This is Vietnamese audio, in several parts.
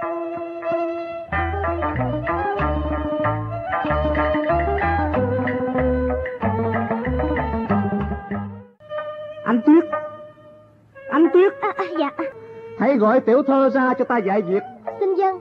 Anh Tuyết, anh Tuyết. Dạ. Hãy gọi tiểu thơ ra cho ta dạy việc. Xin dân.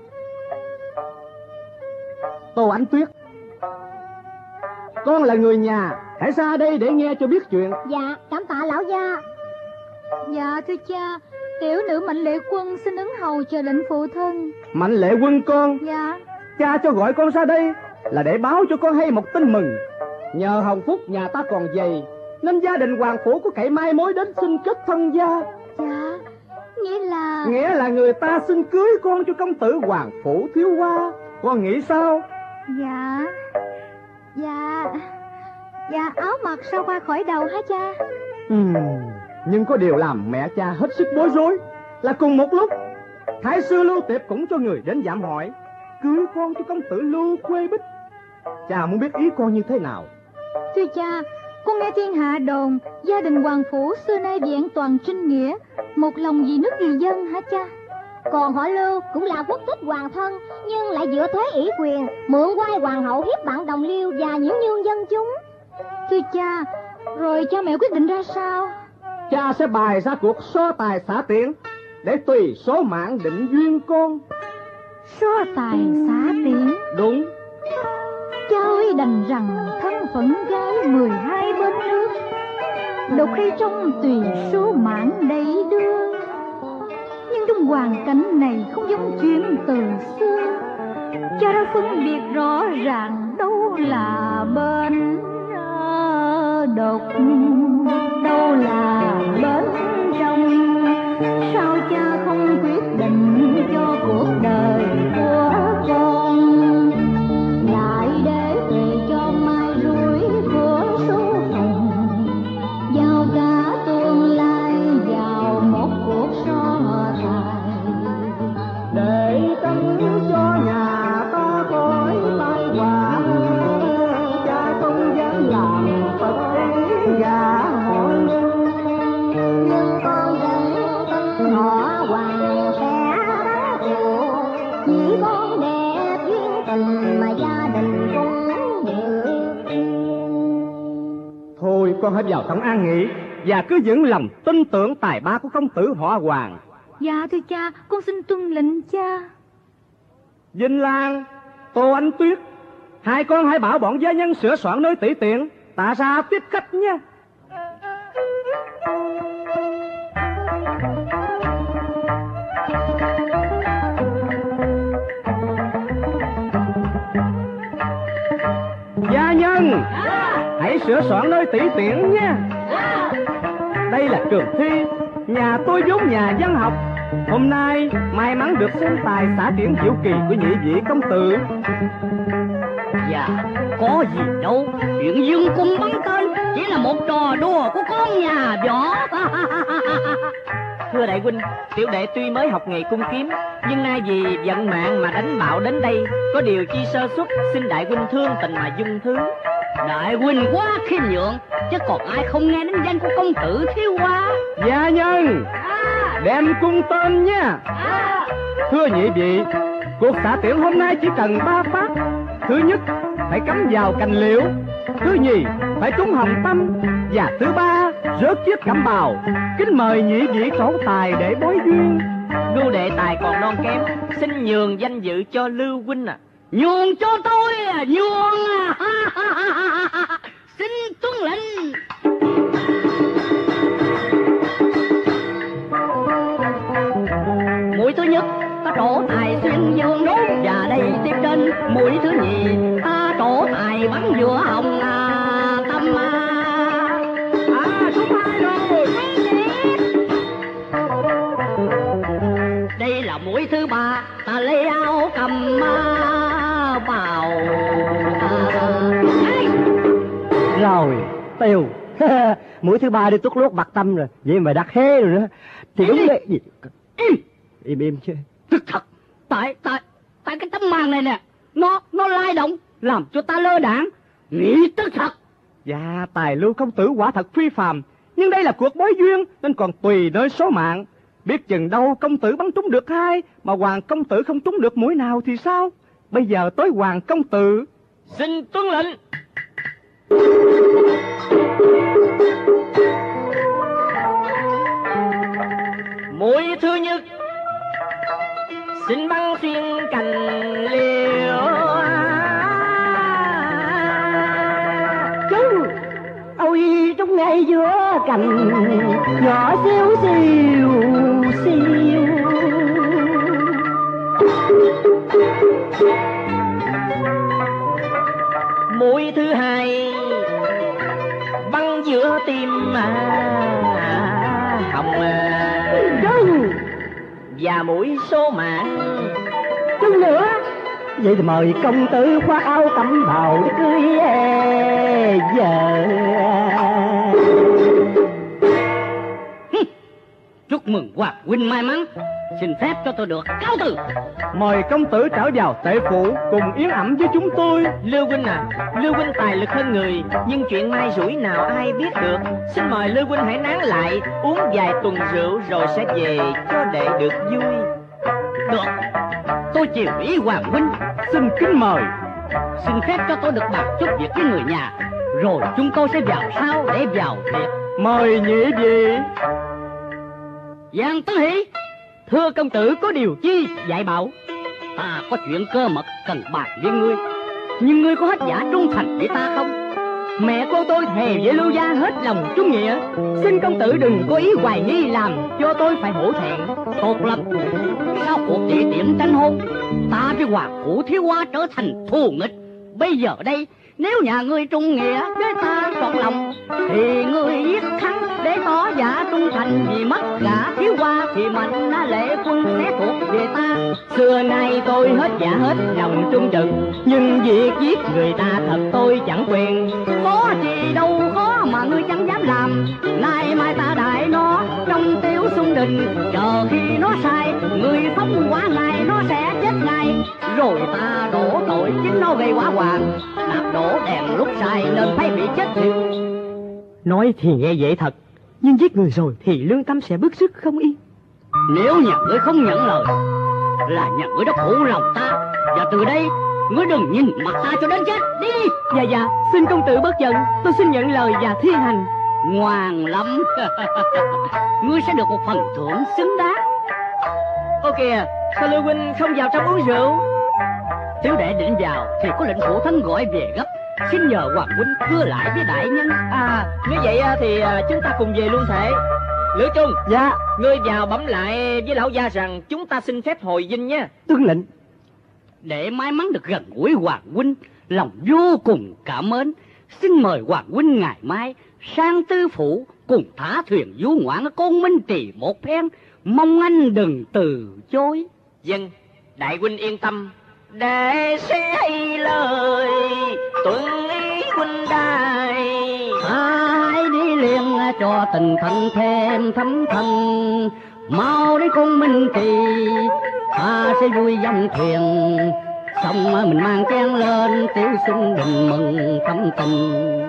Tô Ánh Tuyết, con là người nhà, hãy ra đây để nghe cho biết chuyện. Dạ, cảm tạ lão gia. Dạ thưa cha, tiểu nữ Mạnh Lệ Quân xin ứng hầu chờ lệnh phụ thân. Mạnh Lệ Quân con. Dạ. Cha cho gọi con ra đây là để báo cho con hay một tin mừng. Nhờ hồng phúc nhà ta còn dày, nên gia đình hoàng phủ có cậy mai mối đến xin kết thân gia. Dạ, Nghĩa là người ta xin cưới con cho công tử hoàng phủ thiếu hoa. Con nghĩ sao? Dạ áo mặc sao qua khỏi đầu hả cha? Nhưng có điều làm mẹ cha hết sức bối rối là cùng một lúc thái sư Lưu Tiệp cũng cho người đến dạm hỏi cưới con cho công tử Lưu Quê Bích. Cha muốn biết ý con như thế nào? Thưa cha, con nghe thiên hạ đồn gia đình hoàng phủ xưa nay vẹn toàn trinh nghĩa, một lòng vì nước vì dân hả cha? Còn họ Lưu cũng là quốc thích hoàng thân, nhưng lại dựa thế ủy quyền, mượn quai hoàng hậu hiếp bạn đồng liêu và nhiễu nhương dân chúng. Thưa cha, rồi cha mẹ quyết định ra sao? Cha sẽ bày ra cuộc so tài xả tiễn để tùy số mạng định duyên con. So tài xả tiễn? Đúng. Cha ơi, đành rằng thân phận gái 12 bên nước, độc khi trong tùy số mạng đầy đưa. Nhưng trong hoàn cảnh này không giống chuyện từ xưa, cha đã phân biệt rõ ràng đâu là bên độc, đâu là bên trong. Sao cha không quyết định cho cuộc đời của con, lại để tùy cho mai rủi của số phận, giao cả tương lai vào một cuộc so tài, để tránh cho nhà ta khỏi tai họa. Cha không dám làm phật ý gà họ Lưu, nhưng con vẫn tin họ hoàng sẽ báo thù, chỉ con đẹp duyên tình mà gia đình cũng hiểu. Thôi con hãy vào trong an nghỉ và cứ vững lòng tin tưởng tài ba của công tử họ Hoàng. Dạ thưa cha, con xin tuân lệnh cha. Vinh Lan, Tô Ánh Tuyết, hai con hãy bảo bọn gia nhân sửa soạn nơi tỷ tiện, ta ra tiếp khách nha. Gia nhân, hãy sửa soạn nơi tỷ tiện nha. Đây là trường thi, nhà tôi vốn nhà văn học. Hôm nay may mắn được xem tài xả tiễn diệu kỳ của nhị vị công tử. Dạ, có gì đâu, chuyện dương cung bắn tên chỉ là một trò đùa của con nhà võ. Thưa đại huynh, tiểu đệ tuy mới học nghề cung kiếm, nhưng nay vì vận mạng mà đánh bạo đến đây, có điều chi sơ suất, xin đại huynh thương tình mà dung thứ. Đại huynh quá khiêm nhượng, chứ còn ai không nghe đến danh của công tử thiếu hoa. Gia nhân, đem cung tên nha. Thưa nhị vị, cuộc xả tiễn hôm nay chỉ cần 3 pháp. Thứ nhất, phải cắm vào cành liễu. Thứ nhì, phải trúng hồng tâm. Và thứ ba, rớt chiếc cẩm bào. Kính mời nhị vị trổ tài để bối duyên. Lưu đệ tài còn non kém, xin nhường danh dự cho Lưu huynh à. Nhường cho tôi à, nhường à. Xin tuân lệnh. Mũi thứ nhất ta trổ tài xuyên dương đốt, và đây tiếp trên mũi thứ nhì ta trổ tài bắn giữa hồng tâm. Số 2 rồi. Đây là mũi thứ ba, ta lấy áo cầm vào. Rồi, tiêu. Mũi thứ ba đi tuốt lốt bạc tâm rồi. Vậy mà đặt hê rồi nữa. Thì đúng đấy. Im chứ. Tức thật. Tại cái tấm màn này nè, nó lay động, làm cho ta lơ đãng. Nghĩ tức thật. Dạ, tài Lưu công tử quả thật phi phàm, nhưng đây là cuộc bối duyên nên còn tùy nơi số mạng. Biết chừng đâu công tử bắn trúng được 2, mà Hoàng công tử không trúng được mũi nào thì sao? Bây giờ tới Hoàng công tử. Xin tuân lệnh. Mũi thứ nhất, xin bắn xuyên cành liễu. Chú, ôi trúng ngay giữa cành nhỏ xíu xiu xiu. Mũi thứ hai, bắn giữa tim hồng và mũi số mạng. Chút nữa, vậy thì mời công tử khoác áo tẩm bào để cưới vợ. Chúc mừng Hoàng huynh may mắn. Xin phép cho tôi được cáo từ. Mời công tử trở vào tể phủ cùng yến ẩm với chúng tôi. Lưu huynh à, Lưu huynh tài lực hơn người, nhưng chuyện may rủi nào ai biết được. Xin mời Lưu huynh hãy nán lại, uống vài tuần rượu rồi sẽ về cho đệ được vui. Được, tôi chiều ý Hoàng huynh. Xin kính mời. Xin phép cho tôi được bàn chút việc với người nhà, rồi chúng tôi sẽ vào sau để vào việc. Mời nhị vị. Giang Tấn Hỷ, thưa công tử có điều chi dạy bảo. Ta có chuyện cơ mật cần bàn với ngươi, nhưng ngươi có hết giả trung thành để ta không? Mẹ cô tôi thề với Lưu gia hết lòng trung nghĩa, xin công tử đừng có ý hoài nghi làm cho tôi phải hổ thẹn. Tốt lắm, sau cuộc địa điểm tranh hôn, ta với Hoàng phủ thiếu hoa trở thành thù nghịch. Bây giờ đây, nếu nhà ngươi trung nghĩa với ta trọn lòng, thì ngươi giết thắng để tỏ giả trung thành. Vì mất gả thiếu hoa thì mạnh lệ quân sẽ thuộc về ta. Xưa nay tôi hết giả hết lòng trung trực, nhưng việc giết người ta thật tôi chẳng quyền. Có gì đâu khó mà ngươi chẳng dám làm. Nay mai ta đại nó trong tiểu xung đình, chờ khi nó sai người phóng hỏa ngài nó sẽ chết ngay. Rồi ta đổ tội chính nó gây hỏa hoạn, đạp đổ đèn lúc sai nên phải bị chết thiệt. Nói thì nghe dễ thật, nhưng giết người rồi thì lương tâm sẽ bức xúc không yên. Nếu nhà ngươi không nhận lời là nhà ngươi đã phụ lòng ta, và từ đây ngươi đừng nhìn mặt ta cho đến chết. Đi. Dạ, xin công tử bất giận, tôi xin nhận lời và thi hành. Ngoan lắm. Ngươi sẽ được một phần thưởng xứng đáng. Ô kìa, sao Lưu huynh không vào trong uống rượu? Nếu đệ định vào thì có lệnh phụ thánh gọi về gấp, xin nhờ Hoàng huynh thưa lại với đại nhân. Nếu vậy thì chúng ta cùng về luôn thể. Lữ Trung. Dạ. Ngươi vào bấm lại với lão gia rằng chúng ta xin phép hồi dinh nha. Tuân lệnh. Để may mắn được gần gũi Hoàng huynh, lòng vô cùng cảm ơn. Xin mời Hoàng huynh ngày mai sang tư phủ cùng thả thuyền du ngoạn ở Côn Minh Trì một phen, mong anh đừng từ chối. Dân, đại huynh yên tâm, đệ sẽ lời tuân ý huynh đài. Hãy đi liền cho tình thân thêm thấm thân, mau đến Côn Minh Trì ta sẽ vui dòng thuyền, xong mình mang chén lên tiểu sinh đình mừng thắm tình.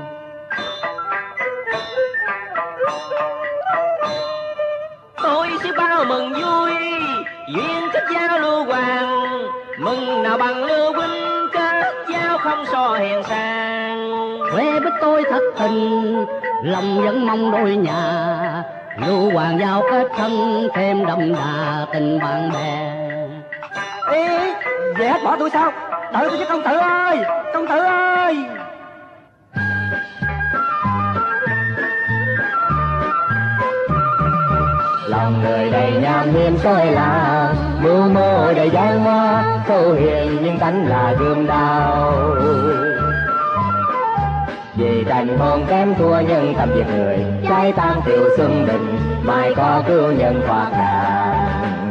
Tôi sẽ bao mừng vui duyên kết giao Lưu Hoàng, mừng nào bằng Lưu huynh kết giao không so hèn sang. Quê biết tôi thật tình lòng vẫn mong đôi nhà, Lưu Hoàng giao kết thân thêm đậm đà tình bạn bè. Ê, về hết bỏ tôi sao? Đợi tôi chứ công tử ơi, công tử ơi. Lòng người đầy nham hiểm soi là mưu mô đầy gian hoa, sâu hiền nhưng tánh là gươm đao. Vì tranh hôn kém thua nhân tâm việc người, trái tan tiểu xuân đình, mai có cứu nhân thoát nạn.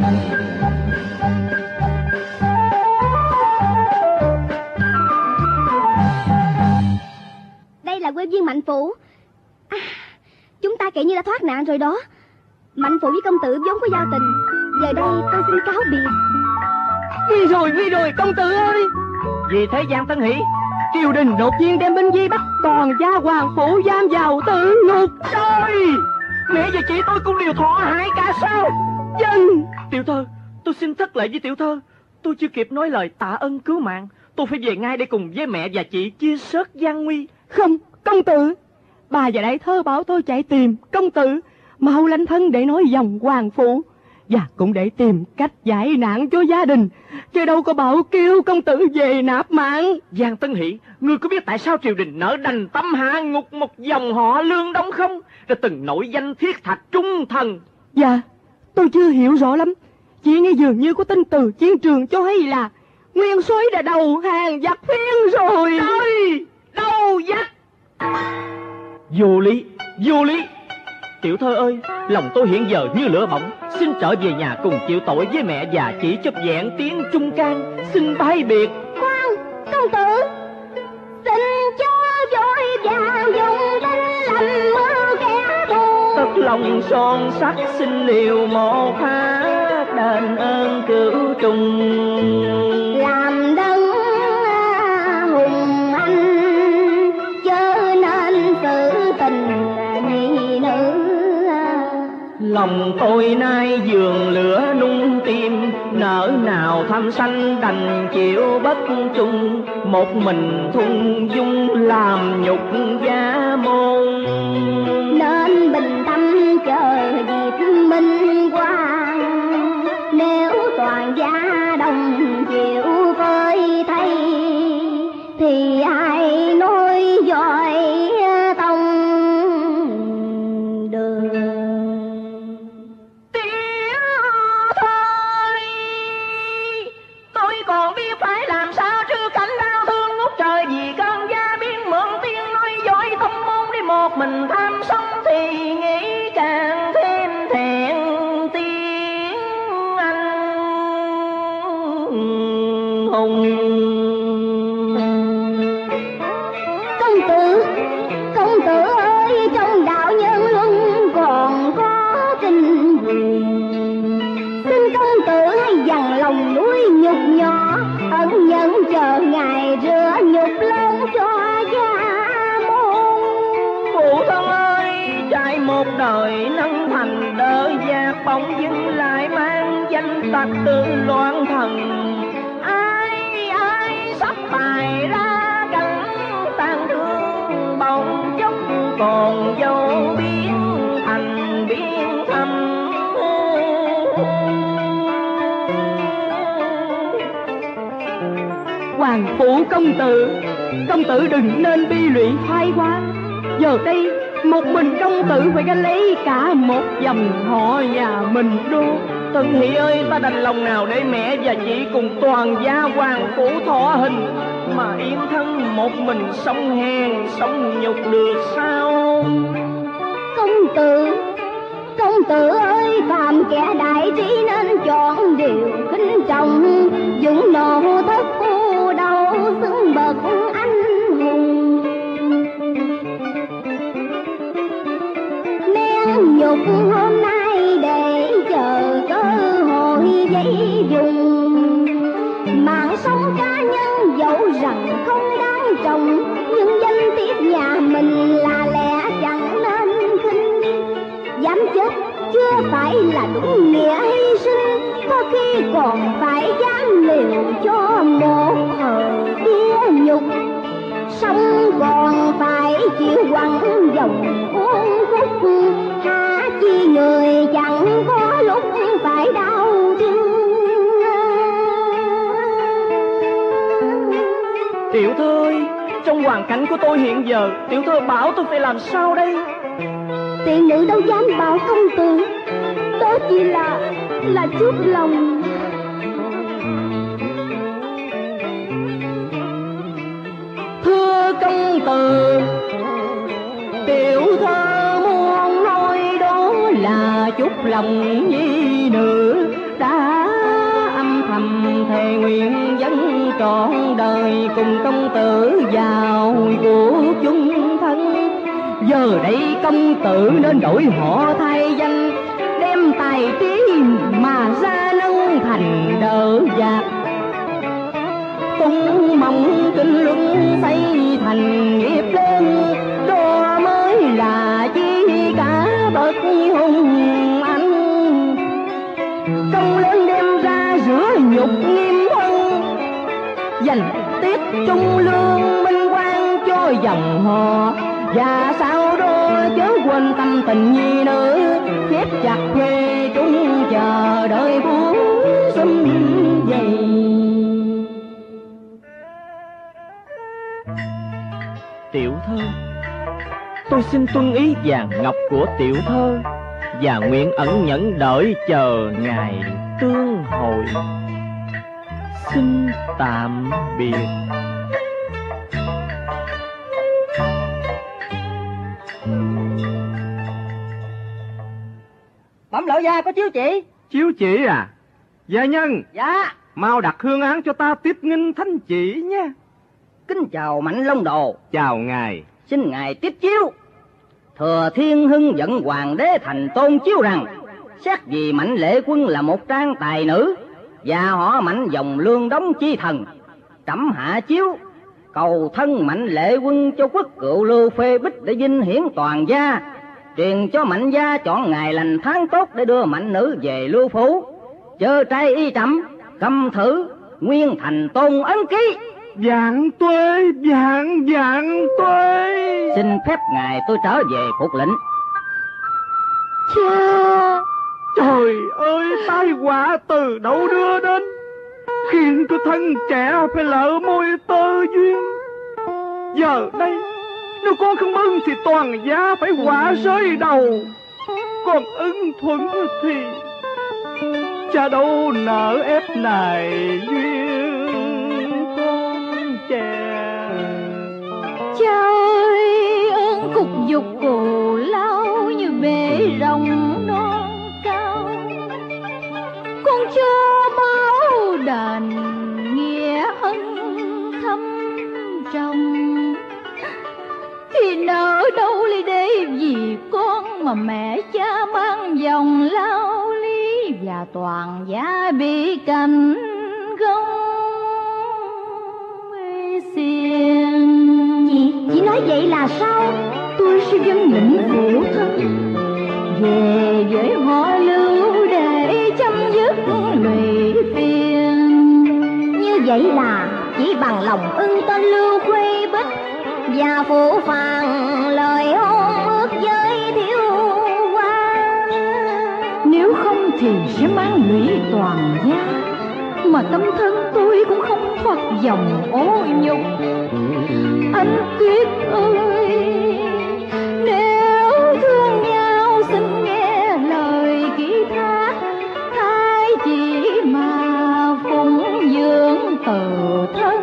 Đây là quê viên Mạnh Phủ. Chúng ta kể như đã thoát nạn rồi đó. Mạnh Phụ với công tử vốn có giao tình, giờ đây tôi xin cáo biệt. Nguy rồi công tử ơi. Vì thế Giang Tấn Hỷ, triều đình đột nhiên đem binh di bắt toàn gia Hoàng phủ giam vào tử ngục rồi. Mẹ và chị tôi cũng đều thọ hại cả sao? Dân. Tiểu thơ, tôi xin thất lễ với tiểu thơ. Tôi chưa kịp nói lời tạ ơn cứu mạng. Tôi phải về ngay để cùng với mẹ và chị chia sớt gian nguy. Không, công tử. Bà và đại thơ bảo tôi chạy tìm công tử, mau lanh thân để nói dòng hoàng phủ, và cũng để tìm cách giải nạn cho gia đình, chứ đâu có bảo kêu công tử về nạp mạng. Giang Tân Hỷ, ngươi có biết tại sao triều đình nỡ đành tâm hạ ngục một dòng họ Lương Đông không? Đã từng nổi danh thiết thạch trung thần. Dạ, tôi chưa hiểu rõ lắm. Chỉ nghe dường như có tin từ chiến trường cho hay là Nguyên Soái đã đầu hàng giặc Phiên rồi. Ôi, đâu giặc? Vô lý, vô lý. Tiểu thơ ơi, lòng tôi hiện giờ như lửa bỏng. Xin trở về nhà cùng chịu tội với mẹ và chỉ chấp vẹn tiếng trung can. Xin bái biệt. Khoan, công tử, xin cho vội vàng dùng đánh làm mưu kẻ thù. Tất lòng son sắt xin liều một hát đền ơn cửu trùng. Làm đấng hùng anh chớ nên sự tình nhi nữ. Lòng tôi nay giường lửa nung tim, nỡ nào thăm sanh đành chịu bất trung. Một mình thung dung làm nhục gia môn. Nên bình tâm chờ dịp minh quang, nếu toàn gia đồng chịu phơi thay thì ai nói giỏi tông đường. Tôi còn biết phải làm sao trước cảnh đau thương ngút trời, vì cơn gia biến mượn tiếng nói dối thông môn đi một mình tham sống thì nghĩ càng thêm thẹn tiếng anh hùng. Công tử ơi, trong đạo nhân luân còn có kinh quyền, xin công tử hãy dằn lòng nuôi nhục nhỏ, ân nhân chờ ngày rửa nhục lớn cho gia môn. Phụ thân ơi, trải một đời nâng thành đỡ gia, bỗng dưng lại mang danh tặc tự loạn thần. Ai sắp bài ra cảnh tàn thương, bỗng chốc còn dấu biến thành biến thâm. Hoàng phủ công tử đừng nên bi lụy thoái hóa. Giờ đây một mình công tử phải gánh lấy cả một dòng họ nhà mình đô. Tân Hỷ ơi, ta đành lòng nào để mẹ và chị cùng toàn gia hoàng phủ thọ hình, mà yên thân một mình sống hèn sống nhục được sao? Công tử ơi, phàm kẻ đại trí nên chọn điều kính trọng, dũng nộ thất phu đâu xứng bậc anh hùng. Nén nhục hôm nay để chờ cơ hội giấy dùng, mạng sống cá nhân dẫu rằng không đáng trọng, nhưng danh tiết nhà mình là lẽ chẳng nên khinh. Dám chết chưa phải là đúng nghĩa hy sinh, có khi còn phải dám liều cho một thời địa nhục. Sống còn phải chịu quăng dòng uốn khúc, há chi người chẳng có lúc phải đau thương. Tiểu thơ ơi, trong hoàn cảnh của tôi hiện giờ, tiểu thơ bảo tôi phải làm sao đây? Tiện nữ đâu dám bảo công tử, đó chỉ là chút lòng. Thưa công tử, tiểu thơ muốn nói đó là chút lòng nhi nữ, đã âm thầm thề nguyện dâng trọn đời cùng công tử vào của chung thân. Giờ đây công tử nên đổi họ thay danh, đem tài trí mà ra nâng thành đỡ giặc. Tung mong kinh luân xây thành nghiệp lớn, đó mới là chi cả bậc tục nghiêm thân, dành tiết trung lương minh quan cho dòng họ. Và sau đó chớ quên tâm tình nhi nữ, khép chặt quê trung chờ đợi buổi sum vầy. Tiểu thơ, tôi xin tuân ý vàng ngọc của tiểu thơ, và nguyện ẩn nhẫn đợi chờ ngày tương hội. Xin tạm biệt. Bẩm lão gia có chiếu chỉ. Chiếu chỉ à? Gia nhân. Dạ. Mau đặt hương án cho ta tiếp nghinh thánh chỉ nha. Kính chào Mạnh Long Đồ. Chào ngài. Xin ngài tiếp chiếu. Thừa Thiên Hưng dẫn hoàng đế thành tôn chiếu rằng, xét vì Mạnh Lệ Quân là một trang tài nữ, và họ Mạnh dòng lương đóng chi thần, trẫm hạ chiếu cầu thân Mạnh Lệ Quân cho quốc cựu Lưu phê bích để vinh hiển toàn gia, truyền cho Mạnh gia chọn ngày lành tháng tốt để đưa Mạnh nữ về Lưu Phủ. Chớ trai y trẫm cầm thử nguyên thành tôn ấn ký. Vạn tuế, vạn tuế. Xin phép ngài tôi trở về phục lệnh. Cha. Trời ơi, tai họa từ đâu đưa đến, khiến tôi thân trẻ phải lỡ môi tơ duyên. Giờ đây nếu con không ưng thì toàn gia phải họa rơi đầu, còn ưng thuận thì cha đâu nỡ ép này duyên con trẻ. Cha ơi, ơn cục dục cù lao như bể rồng non cao, con chưa báo đền nghĩa ân thâm trọng, thì nỡ đâu ly để vì con mà mẹ cha mang dòng lao lý, và toàn gia bị cảnh gông mê xiên. Chị nói vậy là sao? Tôi sẽ dân lĩnh phụ thân về với họ Lưu để chấm dứt lụy phiền. Như vậy là chỉ bằng lòng ưng tên Lưu Khuê Bích và phụ phàng lời hôn ước với Thiếu Hoa. Nếu không thì sẽ mang lụy toàn gia, mà tâm thân tôi cũng không phật dòng ô nhục. Anh Tuyết ơi, nếu thương nhau xin nghe lời kỹ thác, thay chỉ mà phụng dưỡng từ thân.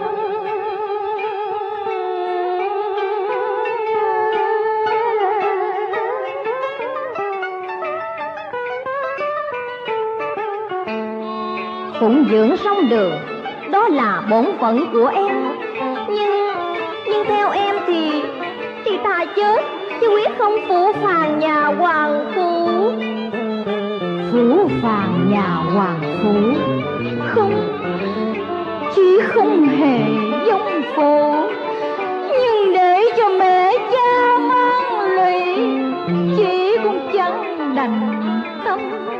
Phụng dưỡng sông đường, đó là bổn phận của em. Nhưng theo em thì thà chết chứ quyết không phụ phàng nhà hoàng phủ. Phủ phàng nhà hoàng phủ? Không, chỉ không hề giống phụ. Nhưng để cho mẹ cha mang lụy, chỉ cũng chẳng đành tâm.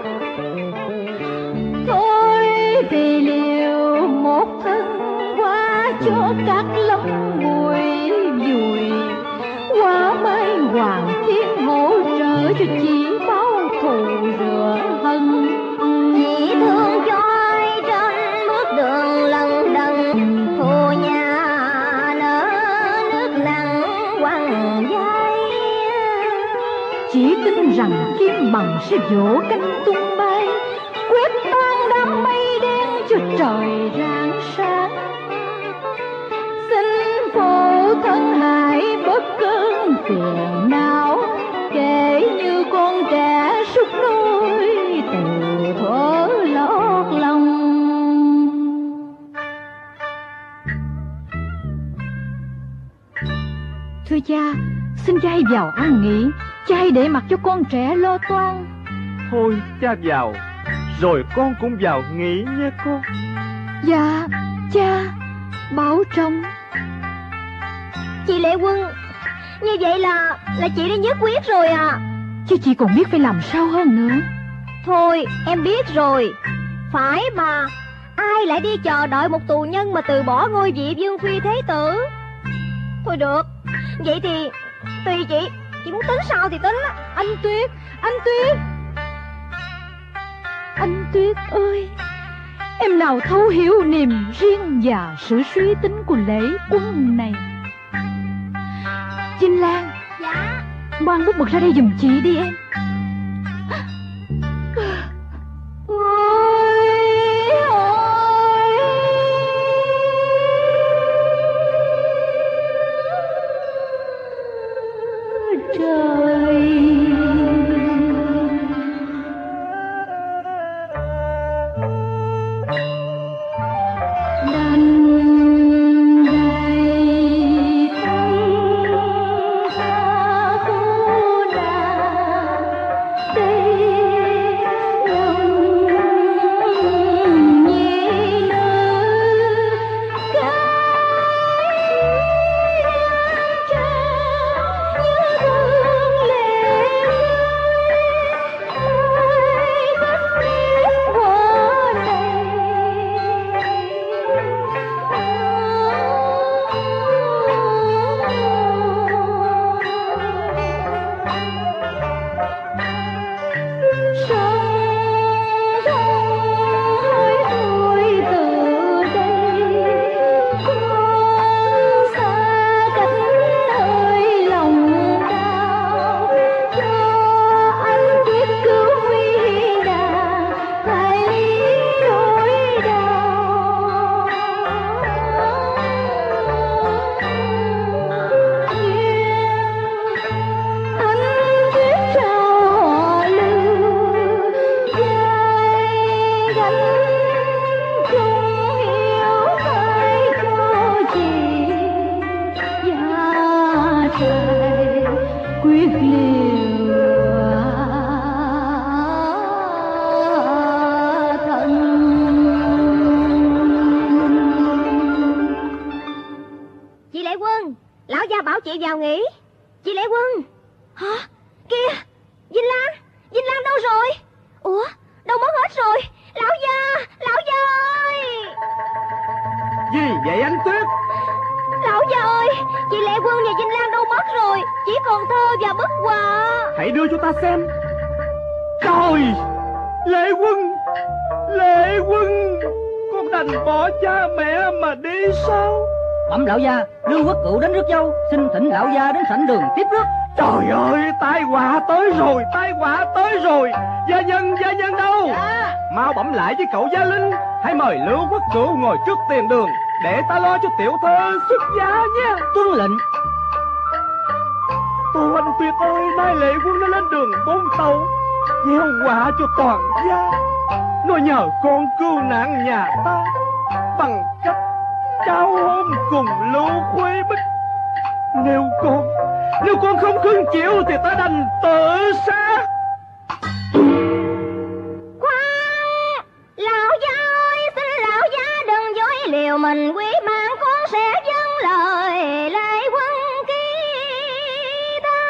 Thôi thì liều một thân qua cho các lâm mùi vùi, qua mai hoàng thiên hỗ trợ cho chị báo thù rửa hận. Chỉ thương cho ai trên bước đường lần đần, thù nhà nở nước nặng quăng dây. Chỉ tin rằng kim bằng sẽ vỗ cánh tung bay, quét tan đám mây đen cho trời rạng sáng. Xin phụ thân hãy bớt cơn phiền não, kể như con trẻ súc nuôi từ thuở lót lòng. Thưa cha, xin cha hãy vào an nghỉ, cha hãy để mặc cho con trẻ lo toan. Thôi cha vào, rồi con cũng vào nghỉ nha con. Dạ, cha, bảo trọng. Chị Lệ Quân, như vậy là chị đã nhất quyết rồi à? Chứ chị còn biết phải làm sao hơn nữa. Thôi em biết rồi. Phải mà Ai lại đi chờ đợi một tù nhân mà từ bỏ ngôi vị vương phi thế tử? Thôi được, vậy thì tùy chị. Chị muốn tính sao thì tính. Anh Tuyết, anh Tuyết, anh Tuyết ơi, em nào thấu hiểu niềm riêng và sự suy tính của Lễ Quân này. Chinh Lan, Dạ. mang bút mực ra đây giùm chị đi em. chị vào nghỉ. Chị Lệ Quân. Hả? Kìa, Vinh Lan đâu rồi? Ủa, đâu mất hết rồi? Lão gia ơi. Gì vậy anh Tuyết? Lão gia ơi, chị Lệ Quân và Vinh Lan đâu mất rồi? Chỉ còn thơ và bức họa. Hãy đưa cho ta xem. Trời, Lệ Quân, con đành bỏ cha mẹ mà đi sao? Bẩm lão gia, Lương Quốc Cựu đến rước dâu, xin thỉnh lão gia đến sảnh đường tiếp rước. Trời ơi, tai họa tới rồi. Gia nhân đâu? Dạ. Mau bẩm lại với cậu Gia Linh, hãy mời Lương Quốc Cựu ngồi trước tiền đường để ta lo cho tiểu thơ xuất gia nha. Tuân lệnh. Tô anh Tuyệt ơi, nay Lệ Quân đã lên đường 4 tàu, gieo họa cho toàn gia. Nó nhờ con cứu nạn nhà ta bằng cách trao hôn cùng Lưu Khuê Bích. Nếu con không cưng chịu thì ta đành tự sát. Khoan, lão gia ơi, xin lão gia đừng dối liều mình, quý mang con sẽ dâng lời Lệ Quân ký ta.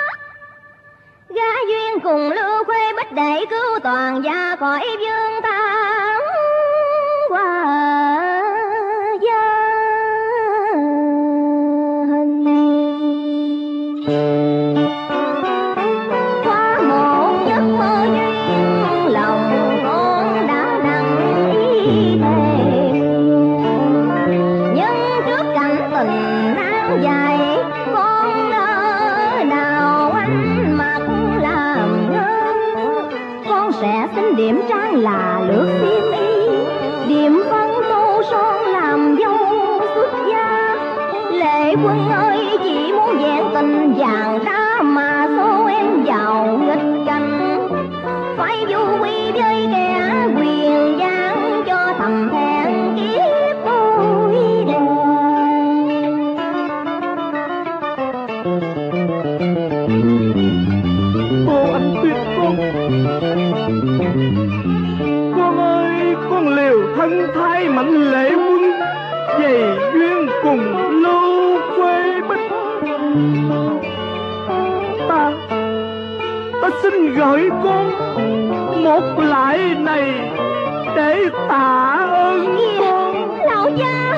Gã duyên cùng Lưu Khuê Bích để cứu toàn gia khỏi vương tàn qua gia hình. Qua một giấc mơ duyên, lòng con đã đăng ý thề. Nhưng trước cảnh tình nan dài, con nơi nào ánh mặt làm ngơ. Con sẽ xin điểm trang là lướt xiêm y, điểm phân tô son làm dâu xuất gia. Lệ Quân ơi, chỉ muốn vẹn tình vàng ra mà xô em vào nghịch cảnh. Phải du quy với kẻ quyền giang cho thầm thẹn kiếp tôi đền. Cô anh Tuyết con ơi, con liều thân thay mảnh Lệ Quân, dày duyên cùng Lưu Khuê Bích. Ta xin gửi con một lại này để tạ ơn con. Lão gia,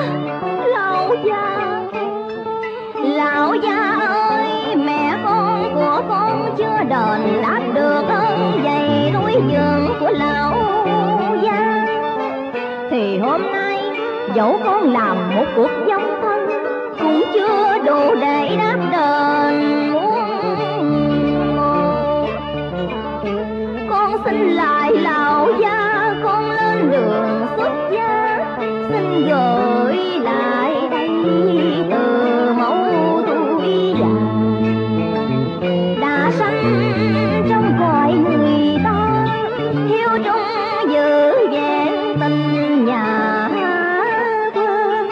lão gia ơi, mẹ con của con chưa đền đáp được ơn dày núi dưỡng của lão gia, thì hôm nay dẫu con làm một cuộc dông thân cũng chưa đủ để đáp đền muôn mồ. Con xin lại lão gia, con lên đường xuất gia, xin gửi lại đây từ mẫu tuổi già đã sanh trong cõi người ta, hiếu trung giữ vẹn tình nhà thương.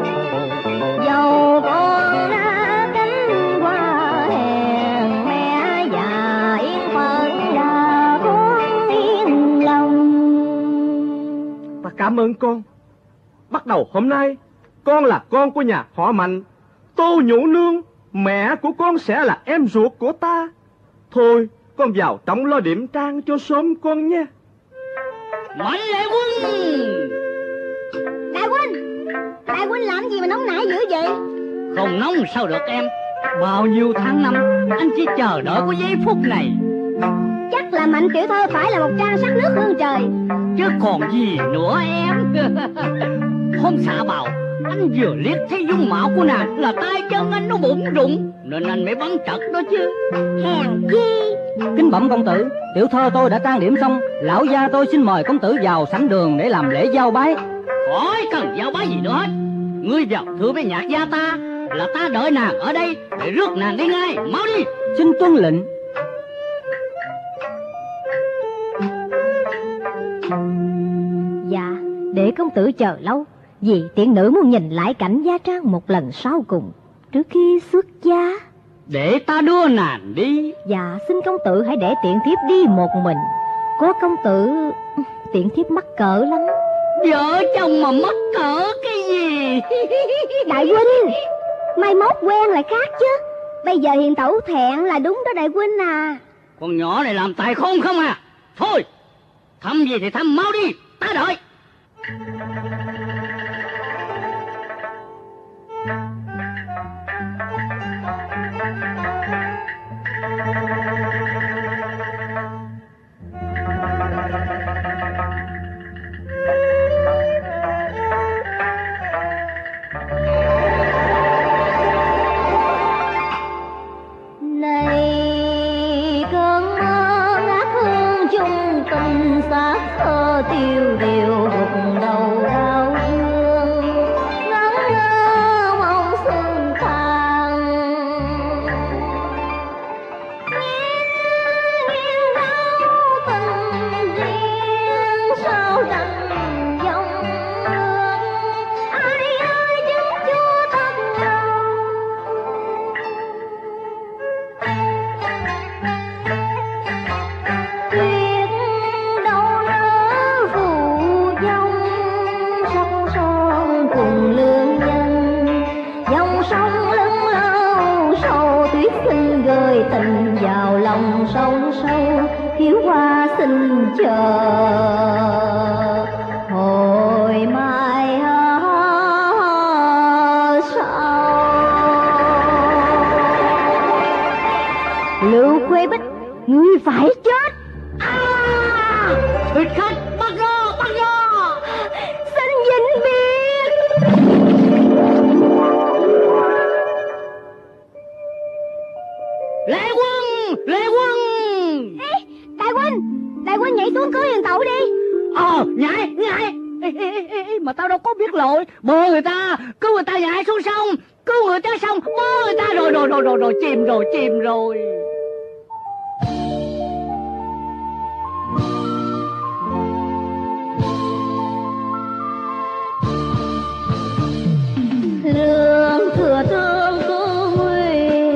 Dầu con đã cánh qua hèn mẹ già yên phận là con yên lòng. Ta cảm ơn con. Bắt đầu hôm nay, con là con của nhà họ Mạnh. Tô Nhũ Nương, mẹ của con sẽ là em ruột của ta. Thôi, con vào trong lo điểm trang cho sớm con nha. Mạnh Lệ Quân! Đại huynh làm gì mà nóng nảy dữ vậy? Không nóng sao được em. Bao nhiêu tháng năm anh chỉ chờ đợi có giây phút này. Chắc là Mạnh tiểu thơ phải là một trang sắc nước hương trời. Chứ còn gì nữa em. Hôm xạ bào, anh vừa liếc thấy dung mạo của nàng là tay chân anh nó bụng rụng, nên anh mới bắn trật đó chứ. Hèn chi. Kính bẩm công tử, tiểu thơ tôi đã trang điểm xong, lão gia tôi xin mời công tử vào sảnh đường để làm lễ giao bái. Khỏi cần giao bái gì nữa hết. Ngươi vào thưa với nhạc gia ta là ta đợi nàng ở đây để rước nàng đi ngay, mau đi. Xin tuân lệnh. Dạ, để công tử chờ lâu, vì tiện nữ muốn nhìn lại cảnh gia trang một lần sau cùng trước khi xuất gia. Để ta đưa nàng đi. Dạ, xin công tử hãy để tiện thiếp đi một mình. Có công tử, tiện thiếp mắc cỡ lắm. Vợ chồng mà mắc cỡ cái gì? Đại huynh, mai mốt quen lại khác chứ. Bây giờ hiện tẩu thẹn là đúng đó đại huynh à. Con nhỏ này làm tài khôn không à? Thôi, thăm gì thì thăm, mau đi, ta đợi. Này cơn mơ ngát hương chung tình xác thơ tiêu điều gục đầu đau thương, ngẩn ngơ mong xuân tàn. Nghiêng đau tình riêng sao đành dòng hương, ai ơi chứng chúa thật ngầu. Tuyết đâu nỡ phù dông, sông son cùng lương nhân, dòng sông lưng lâu sâu, tuyết xin gửi tình vào lòng sông sâu, thiếu hoa xin chờ hồi mai sau. Lưu Khuê Bích, ngươi phải chết. Thịt khách, bắt ra, bắt ra. Xin vĩnh biệt. Lệ Quân, Lệ Quân. Ê, đại huynh nhảy xuống cứu hiền tẩu đi. Nhảy. Ê, mà tao đâu có biết lội. Bơ người ta, cứu người ta nhảy xuống sông, cứu người ta xong, bơ người ta rồi, chìm rồi. Lương thừa thương cô Huy,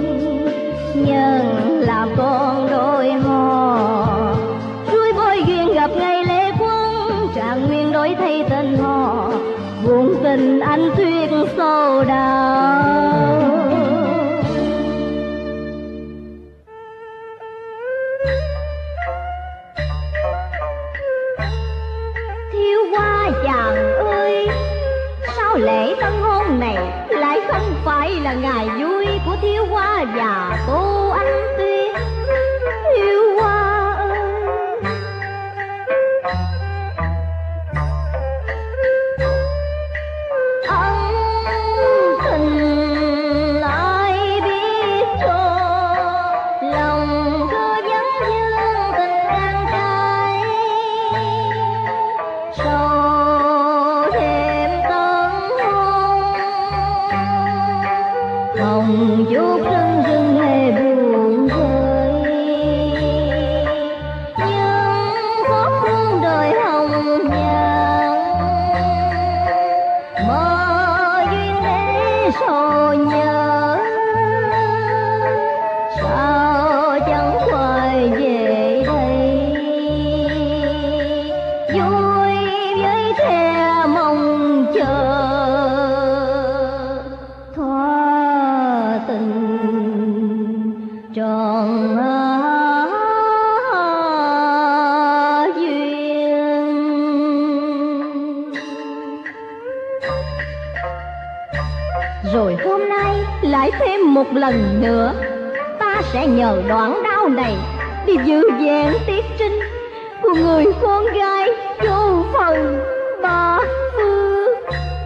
nhân làm con đôi hò, suối bôi duyên gặp ngày lễ quân, trạng nguyên đổi thay tên họ, buồn tình anh thuyết sâu đau. sao lễ tân hôn này lại không phải là ngày vui của Thiếu Hoa và Tô Anh Tuyết? Thiếu Hoa ơi, tình ai biết cho lòng cứ vẫn dương tình đang cháy, sau thêm tân hôn hồng chút rưng rưng hề buồn vơi, nhưng có phương đời hồng nhàn mơ duyên để sầu nhớ, sao chẳng quay về đây vui với the mong chờ thoa tình tròn duyên. Rồi hôm nay lại thêm một lần nữa, ta sẽ nhờ đoạn đao này đi dự vẹn tiết trinh của người con gái vô phần ba phương.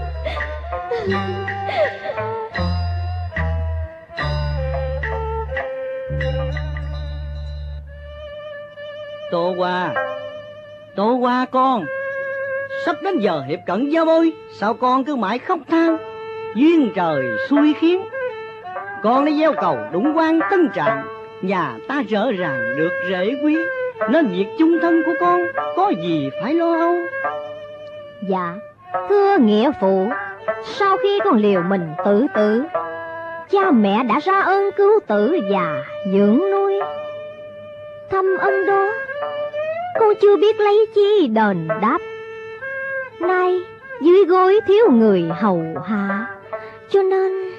Tô Hoa con, sắp đến giờ hiệp cận giao bôi, sao con cứ mãi khóc than? Duyên trời xui khiến, con đã gieo cầu đúng quan tân trạng, nhà ta rõ ràng được rễ quý, nên việc chung thân của con có gì phải lo âu. Dạ, thưa nghĩa phụ, sau khi con liều mình tự tử, cha mẹ đã ra ơn cứu tử và dưỡng nuôi. Thâm ân đó con chưa biết lấy chi đền đáp. Nay dưới gối thiếu người hầu hạ, cho nên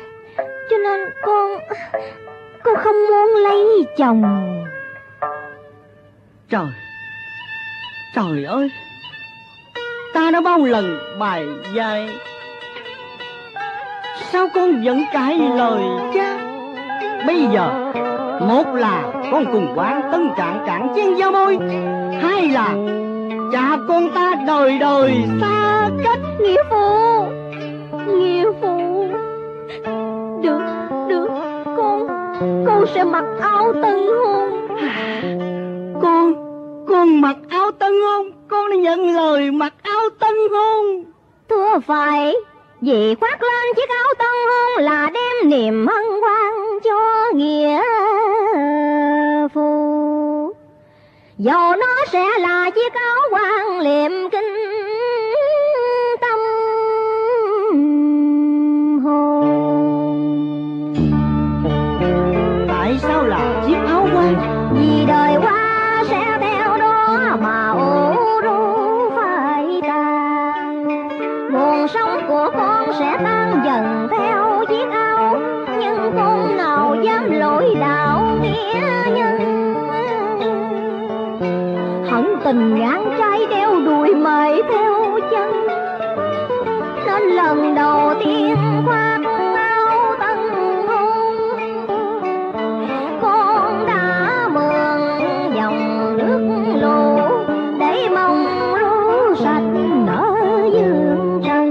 con không muốn lấy chồng. Trời ơi, ta đã bao lần bài dạy, sao con vẫn cãi lời cha? Bây giờ một là con cùng quan tân trạng cạn chen giao bôi, hai là cha con ta đời đời xa cách. Nghĩa phụ, được, con sẽ mặc áo tân hôn. Con mặc áo tân hôn? Con đã nhận lời mặc áo tân hôn? Thưa phải, vì khoác lên chiếc áo tân hôn là đem niềm hân hoan cho nghĩa phụ. Dầu nó sẽ là chiếc áo quan liệm kinh tâm hồn. Tại sao là chiếc áo quan? Vì đời qua sẽ theo đó mà ủ rũ phai tàn. Nguồn sống của con sẽ tan dần theo chiếc áo, nhưng con nào dám lỗi đạo nghĩa nhân. Hận tình ngán trái đeo đuổi mãi theo chân, nên lần đầu tiên khoác áo tân hôn, con đã mượn dòng nước lũ để mong lúa sạch nở dương trần.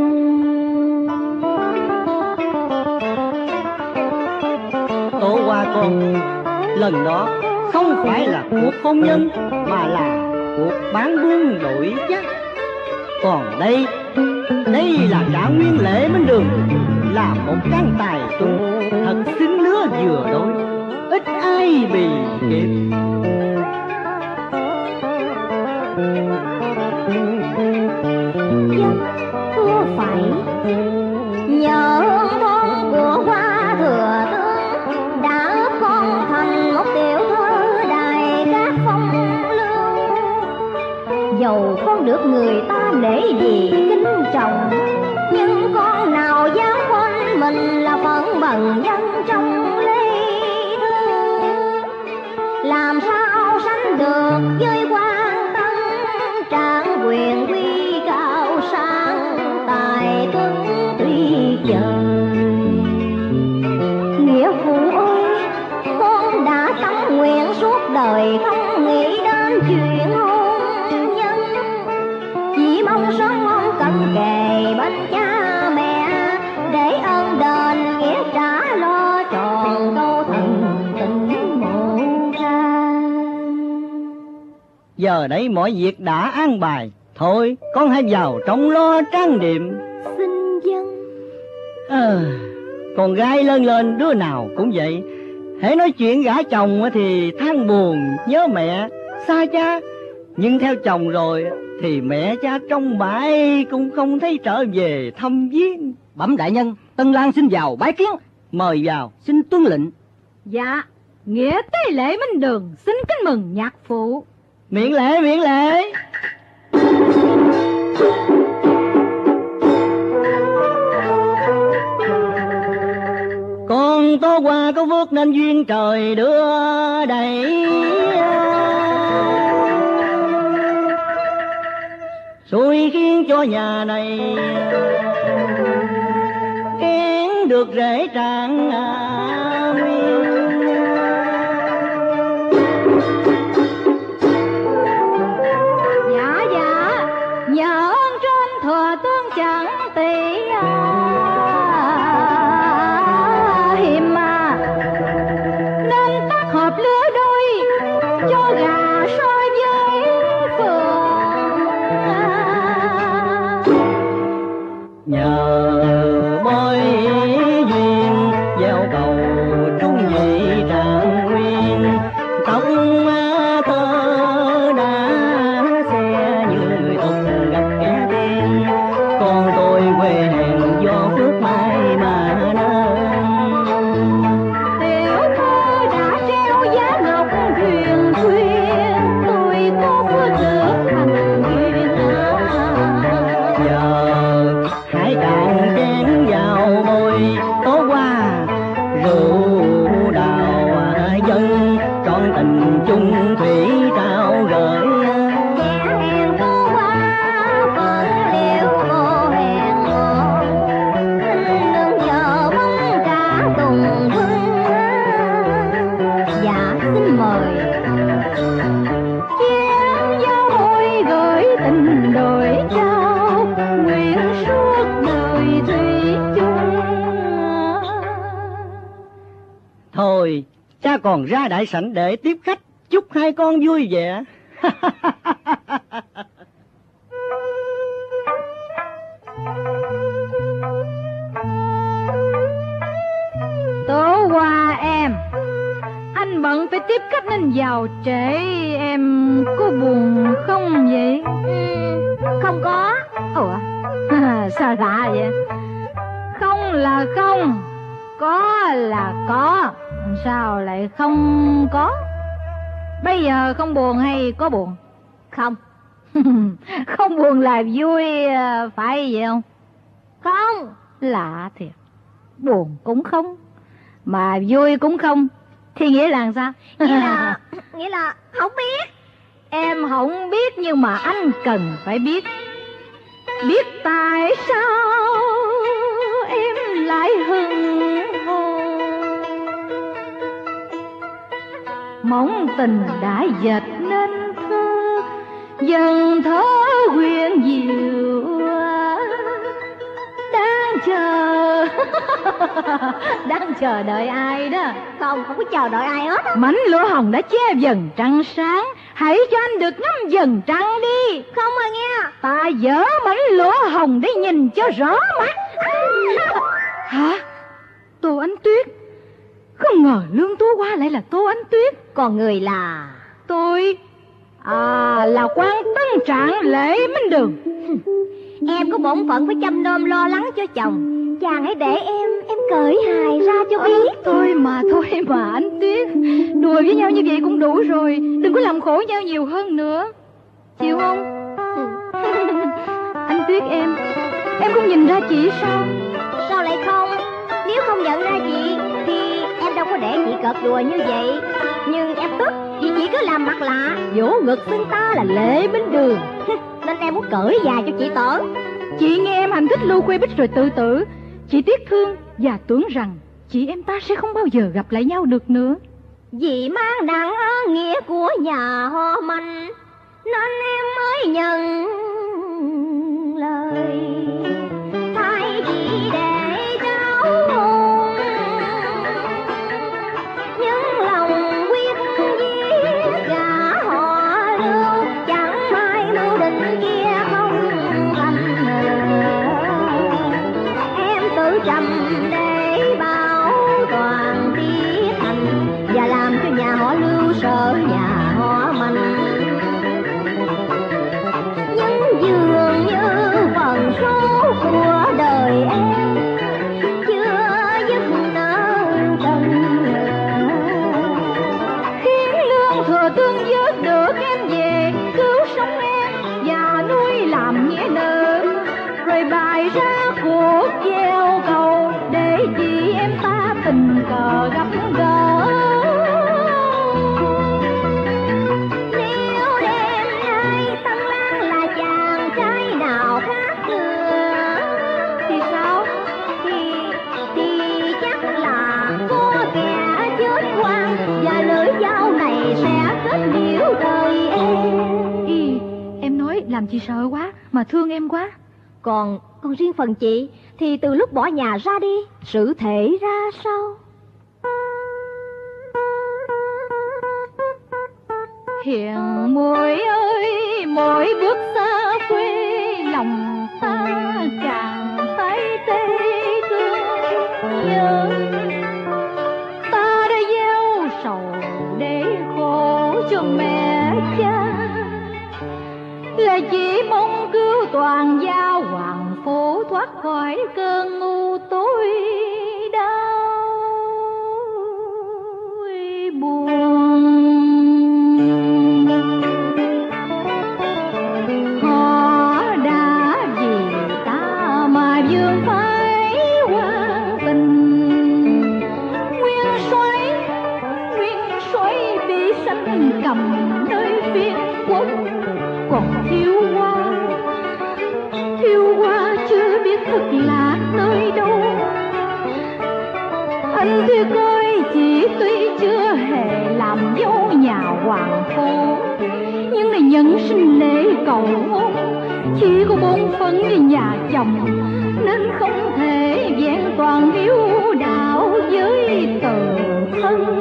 Tô Hoa con, lần đó không phải là cuộc hôn nhân mà là cuộc bán buôn đổi chắc. Còn đây là trả nguyên lễ bên đường, là một căn tài tuấn thật xứng lứa vừa đôi, ít ai bì kịp. Dân thưa phải, nhờ ơn con của Hoa thừa tướng đã ép con thành một tiểu thơ đài các phong lưu. Dầu con được người ta nể vì kính trọng, nhưng con nào dám quên mình là phận bần dân trong lê thư. Làm sao sánh được với quan tân trạng quyền quy cao sang tài tuấn tùy giờ đấy mọi việc đã an bài. Thôi con hãy vào trong lo trang điểm. Xin dân. Con gái lớn lên đứa nào cũng vậy. Hễ nói chuyện gả chồng thì than buồn nhớ mẹ xa cha, nhưng theo chồng rồi thì mẹ cha trong bãi cũng không thấy trở về thăm viếng. Bẩm đại nhân, Tân Lang xin vào bái kiến. Mời vào. Xin tuân lệnh. Dạ, nghĩa tế lễ Minh Đường xin kính mừng nhạc phụ. Miễn lễ, miễn lễ. Con Tố Hoa có phước nên duyên trời đưa đẩy, xui khiến cho nhà này kén được rễ trạng nguyên. Dạ dạ, nhờ ơn trên thừa tướng chẳng tỷ hiểm mà, nên tác hợp lứa đôi cho gà so với phượng. Nhờ mối duyên gieo cầu trung vị trạng nguyên, tóc thơ đã xe như thùng gặp kẻ đen. Con tôi quê hèn do phước mai mà nên, Tiểu thơ đã treo giá ngọc thuyền thuyền, tôi có phước được thành duyên. giờ hãy cạn chén vào môi Tố Hoa, rượu đào dân trọn tình chung thủy trao gửi. Kẻ hèn Tố Hoa phận liệu cô hèn ngộ, xin đừng chờ mong cả tùng vương. Dạ xin mời. Chén giao hôi gửi tình đổi trao, nguyện suốt đời thủy chung. Thôi cha còn ra đại sảnh để tiếp khách, chúc hai con vui vẻ. Tố Hoa em, anh bận phải tiếp khách nên vào trễ, em có buồn không vậy? Không có. Ủa, sao lạ vậy? Không là không, có là có, sao lại không có? Bây giờ không buồn hay có buồn? Không. Không buồn là vui, phải vậy không? Không. Lạ thiệt, buồn cũng không, mà vui cũng không, thì nghĩa là sao? Nghĩa là không biết. Em không biết nhưng mà anh cần phải biết. Biết tại sao em lại hừng hồn, mong tình đã dệt nên thơ, dần thơ huyền diệu đang chờ. Đang chờ đợi ai đó? Không có chờ đợi ai hết á. Mảnh lửa hồng đã che dần trăng sáng, hãy cho anh được ngắm dần trăng đi. Không rồi nghe. Ta dỡ mảnh lửa hồng để nhìn cho rõ mắt. Hả? Tô Ánh Tuyết? Không ngờ Lương Tố Hoa lại là Tô Ánh Tuyết. Còn người là Tôi là quan tân trạng Lễ Minh Đường. em có bổn phận phải chăm nom lo lắng cho chồng. Chàng hãy để em cởi hài ra cho biết. Thôi mà anh Tuyết, đùa với nhau như vậy cũng đủ rồi, đừng có làm khổ nhau nhiều hơn nữa, chịu không? Anh Tuyết em không nhìn ra chị sao? Sao lại không? Nếu không nhận ra chị thì em đâu có để chị cợt đùa như vậy. Nhưng em tức vì chị cứ làm mặt lạ, vỗ ngực xưng ta là Lễ Minh Đường. Nên em muốn cởi dài cho chị tởn. Chị nghe em hành thích Lưu Khuê Bích rồi tự tử. Chị tiếc thương và tưởng rằng chị em ta sẽ không bao giờ gặp lại nhau được nữa. Vì mang nặng nghĩa của nhà họ Mạnh nên em mới nhận lời. Thay vì để đau buồn, những lòng quyết viết gả họ Lưu bên kia không thành. Em tự trầm để bảo toàn tí thành, và làm cho nhà họ Lưu sợ nhà họ Mạnh. Nhưng dường như phần số của đời em chưa dứt nợ tình, khiến lương thừa tương giúp được em về cứu sống em và nuôi làm nghĩa nữ, rồi bày ra cuộc gieo cầu để chị em ta tình cờ gặp gỡ. Nếu đêm nay Tân Lan là chàng trai nào khác xưa thì sao? Thì chắc là có kẻ chết quan, và lưỡi dao này sẽ kết liễu đời em. Em nói làm chị sợ quá, mà thương em quá. Còn riêng phần chị thì từ lúc bỏ nhà ra đi, sự thể ra sao? Hiền muội ơi, mỗi bước xa quê lòng ta càng thấy tê thương nhớ. Ta đã gieo sầu để khổ cho mẹ cha, là chỉ mong cứu toàn gia hoàng phố thoát khỏi cơn ngu tối đau buồn. Họ đã vì ta mà vương phải quan tình, nguyên soái bị sanh cầm nơi phiên quốc, còn thiếu hoa chưa biết thực là nơi đâu. Anh thì coi chị tuy chưa hề làm dâu nhà hoàng phố, nhưng là nhân sinh lễ cầu hôn chỉ có bổn phận với nhà chồng, nên không thể vẹn toàn hiếu đạo với từ thân.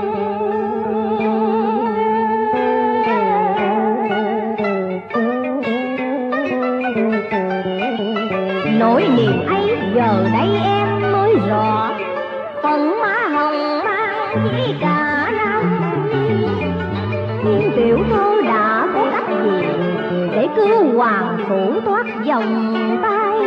Nỗi niềm ấy giờ đây em mới rõ, phần má hồng mang với cả năm. Nhưng tiểu thơ đã có cách gì để cứu hoàng phủ thoát vòng tay?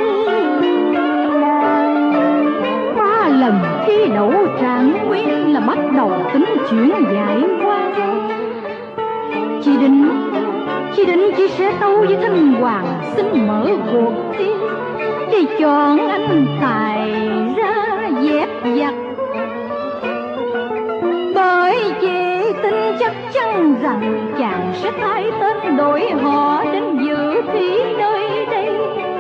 3 lần khi đậu trạng nguyên là bắt đầu tính chuyện giải quan. Chị định chị sẽ tâu với Thanh Hoàng xin mở cuộc tiên để chọn anh tài ra dẹp giặc. Bởi chị tin chắc chắn rằng chàng sẽ thay tên đổi họ đến dự thi nơi đây.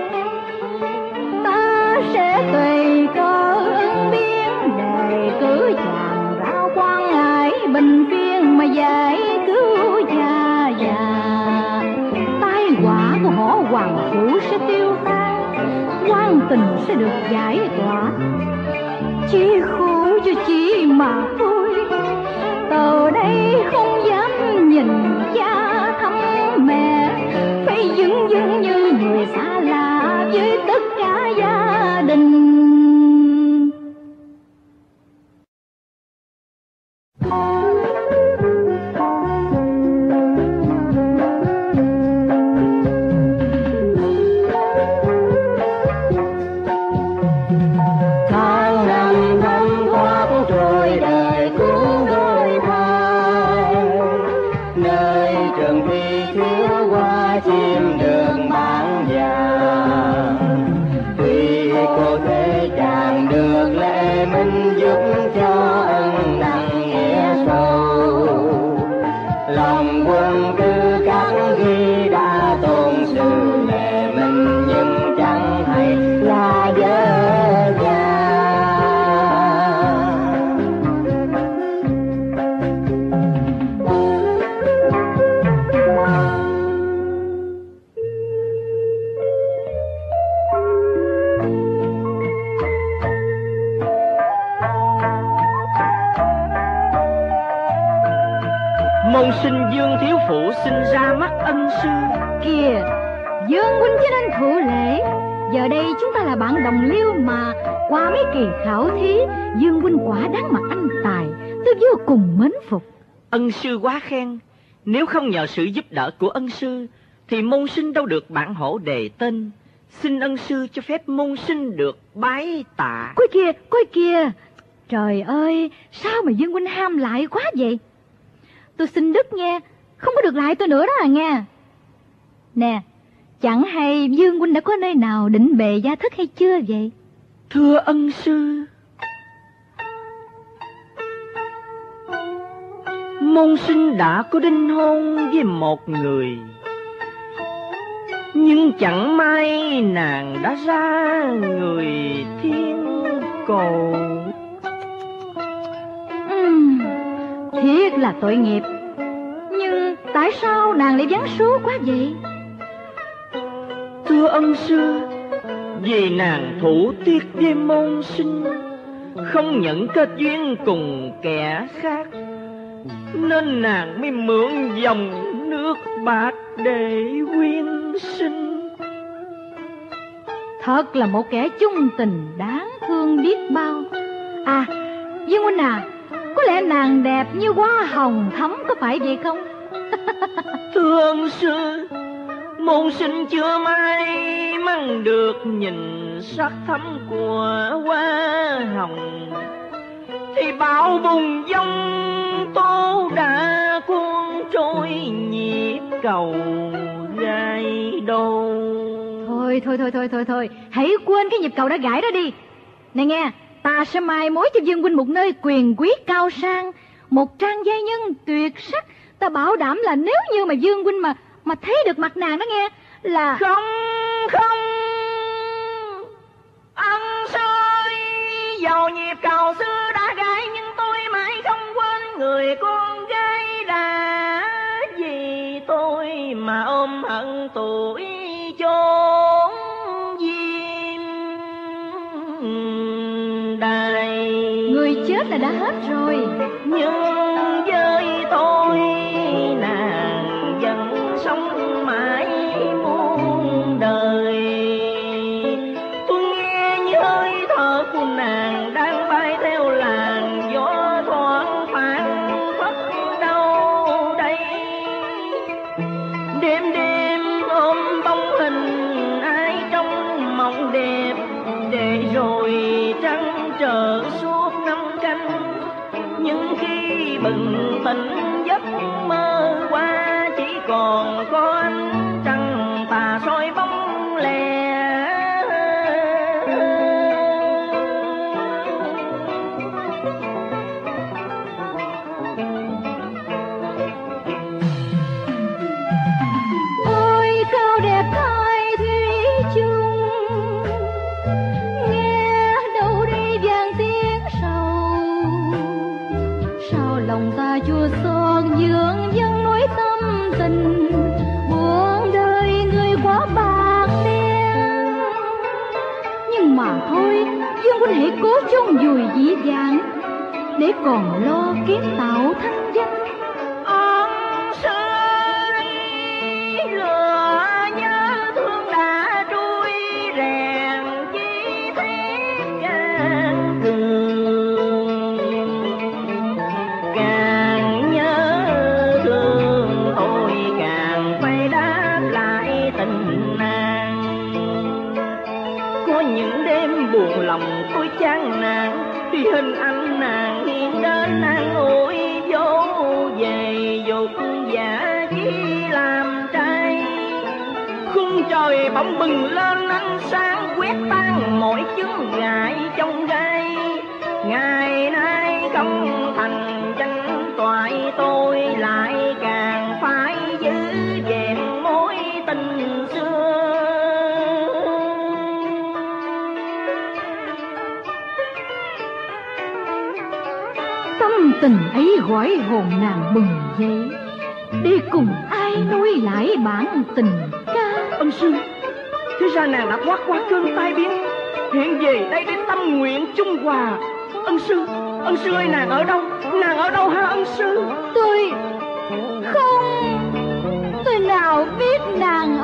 Ta sẽ tùy cơ ứng biến để cử chàng ra quan hải bình viên mà giải cứu gia già. Tai họa của họ hoàng phủ sẽ tiêu tan, quan tình sẽ được giải tỏa. Chỉ khổ cho chị mà thôi, từ đây không dám nhìn cha thăm mẹ, phải dưng như người xa lạ với tất cả gia đình. Môn sinh Dương thiếu phụ sinh ra mắt ân sư, kìa, Dương huynh cho nên thụ lễ. Giờ đây chúng ta là bạn đồng liêu mà. Qua mấy kỳ khảo thí, Dương huynh quả đáng mặt anh tài, tôi vô cùng mến phục. Ân sư quá khen. Nếu không nhờ sự giúp đỡ của ân sư thì môn sinh đâu được bản hổ đề tên. Xin ân sư cho phép môn sinh được bái tạ. Coi kìa. Trời ơi, sao mà Dương huynh ham lại quá vậy? Tôi xin đức nghe, không có được lại tôi nữa đó à nghe. Nè, chẳng hay Dương huynh đã có nơi nào định bề gia thất hay chưa vậy? Thưa ân sư, môn sinh đã có đính hôn với một người, nhưng chẳng may nàng đã ra người thiên cầu. Thiệt là tội nghiệp. Nhưng tại sao nàng lại vắng số quá vậy? Thưa ân sư, vì nàng thủ tiết với môn sinh, không nhận kết duyên cùng kẻ khác, nên nàng mới mượn dòng nước bạc để quyên sinh. Thật là một kẻ chung tình đáng thương biết bao. À, Dương huynh à, có lẽ nàng đẹp như hoa hồng thắm, có phải vậy không? Thưa ân sư, môn sinh chưa may mắn được nhìn sắc thắm của hoa hồng, thì bão bùng dông tố đã cuốn trôi nhịp cầu gai đầu. Thôi, hãy quên cái nhịp cầu đã gãy đó đi. Này nghe, ta sẽ mai mối cho Dương huynh một nơi quyền quý cao sang, một trang giai nhân tuyệt sắc. Ta bảo đảm là nếu như mà Dương huynh mà thấy được mặt nàng đó nghe, là... Không, ân sư, dầu nhịp cầu xưa đã gãy, nhưng tôi mãi không quên người con gái đã vì tôi mà ôm hận tuổi chốn diêm đài. Người chết là đã hết rồi, nhưng với tôi nàng vẫn sống mãi muôn đời. Tôi nghe như hơi thở của nàng đang bay theo làn gió thoảng phảng phất đâu đây. Đêm đêm ôm bóng hình ai trong mộng đẹp, để rồi trăng trở suốt năm canh. Nhưng khi bừng tỉnh giấc mơ qua, chỉ còn có ánh trăng tà soi bóng lẻ. ôi cao đẹp thay thủy chung, nghe đâu đây vang tiếng sầu. Sao lòng ta chua xót vương vấn nỗi tâm tình, buông đời người quá bạc đen. Nhưng mà thôi, Dương huynh hãy cố chôn vùi dĩ vãng, để còn lo kiến tạo thanh danh. Ân sư lửa nhớ thương đã trôi rèn, chi thế càng cường càng nhớ thương, tôi càng phải đáp lại tình nàng. Có những đêm buồn lòng tôi chán nản, vì hình ảnh nàng hiện đến an ủi vô về dục giả chỉ làm trai. Khung trời bỗng bừng lên ánh sáng, quét tan mọi chướng ngại trong gai. Ngày nay không thành tranh toại, tôi lại càng phải giữ vẹn mối tình xưa. Tâm tình ấy gọi hồn nàng bừng dậy, để cùng ai nuôi lại bản tình ca. Ân sư, thế ra nàng đã thoát qua cơn tai biến, hiện về đây để tâm nguyện chung hòa. Ân sư ơi, nàng ở đâu? Nàng ở đâu hả ân sư? Tôi không, tôi nào biết nàng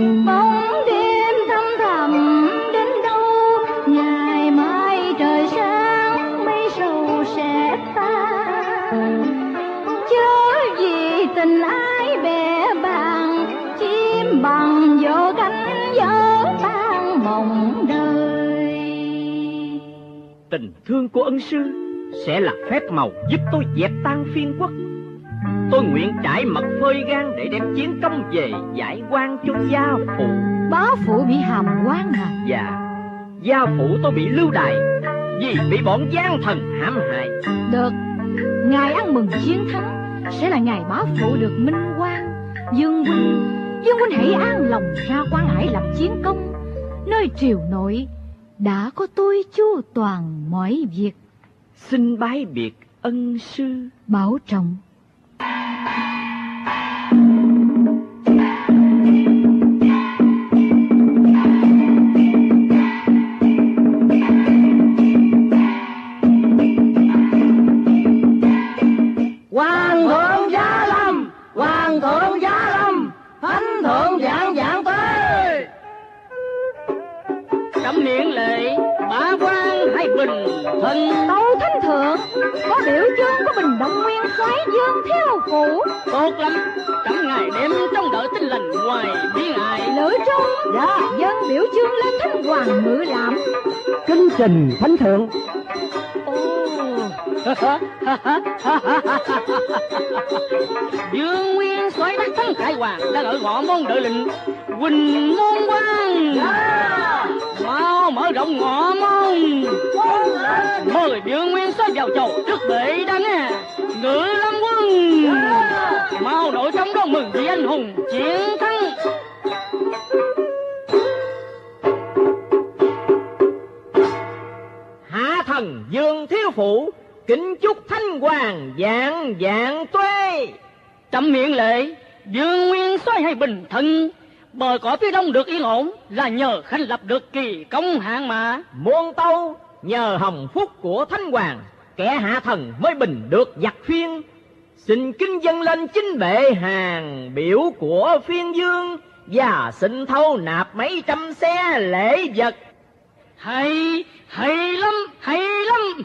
bóng đêm thăm thầm đến đâu, ngày mai trời sáng mây sầu sẽ tan. Chớ vì tình ái bè bàng, chim bằng vô cánh gió tan mộng đời. Tình thương của ân sư sẽ là phép màu giúp tôi dẹp tan phiên quốc. Tôi nguyện trải mật phơi gan để đem chiến công về giải oan cho gia phụ. Bá phụ bị hàm quan à? Dạ, gia phụ tôi bị lưu đày vì bị bọn gian thần hãm hại. Được, ngày ăn mừng chiến thắng sẽ là ngày bá phụ được minh oan. Dương huynh hãy an lòng ra quan hải lập chiến công. Nơi triều nội đã có tôi chu toàn mọi việc. Xin bái biệt ân sư. Bảo trọng. Hoàng thượng giá lâm, hoàng thượng giá lâm, thánh thượng vạn vạn tuế. Cấm miệng lệ, bá quan hãy bình thân. Tâu thánh thượng, có biểu chương của Bình Động Nguyên soái Dương Thiếu Phủ. Tốt lắm, cấm ngày đêm trong đợi tin lành ngoài biên ải. Lữ Trung, dạ, dân biểu chương lên thánh hoàng ngự làm. Kính trình thánh thượng. Dương Nguyên soái đắc thắng Khải Hoàng đang ở ngõ môn đợi lệnh. Quỳnh môn quan, mau mở rộng ngõ môn. Mời Dương Nguyên soái vào chầu trước bệ đăng à. Ngự lâm quân, mau nội trong đón mừng vì anh hùng chiến thắng. Hạ thần Dương Thiếu Phụ kính chúc thánh hoàng vạn vạn tuế. Trẫm miệng lệ, Dương Nguyên soái hay bình thân. Bờ cõi phía đông được yên ổn là nhờ khanh lập được kỳ công hạng mà. Muôn tâu nhờ hồng phúc của thánh hoàng, kẻ hạ thần mới bình được giặc phiên. Xin kính dâng lên chính bệ hàng biểu của phiên dương, và xin thâu nạp mấy trăm xe lễ vật. Hay lắm, hay lắm.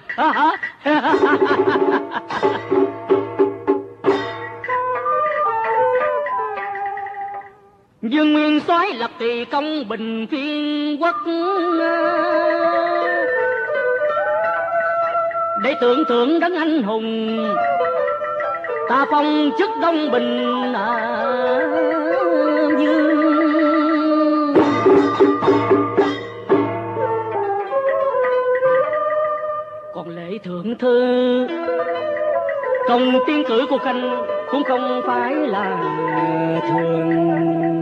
Dương Nguyên soái lập kỳ công bình phiên quốc, để tưởng thưởng đấng anh hùng. Ta phong chức Đông Bình Dương. Còn lễ thượng thư công tiến cử của khanh cũng không phải là thường.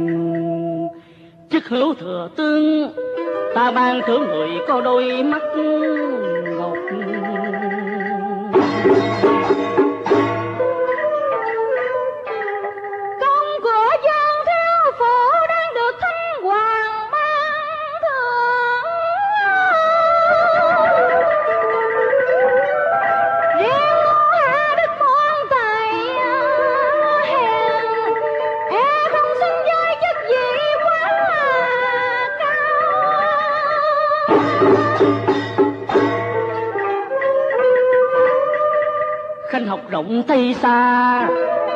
Chức hữu thừa tướng ta ban thưởng người có đôi mắt ngọc. Công của Dương Thiếu Phụ đang được thánh hoàng ban thưởng. Riêng hạ đức môn tài hèn, không xứng với chức vị quá cao. Khanh học rộng Tây xa,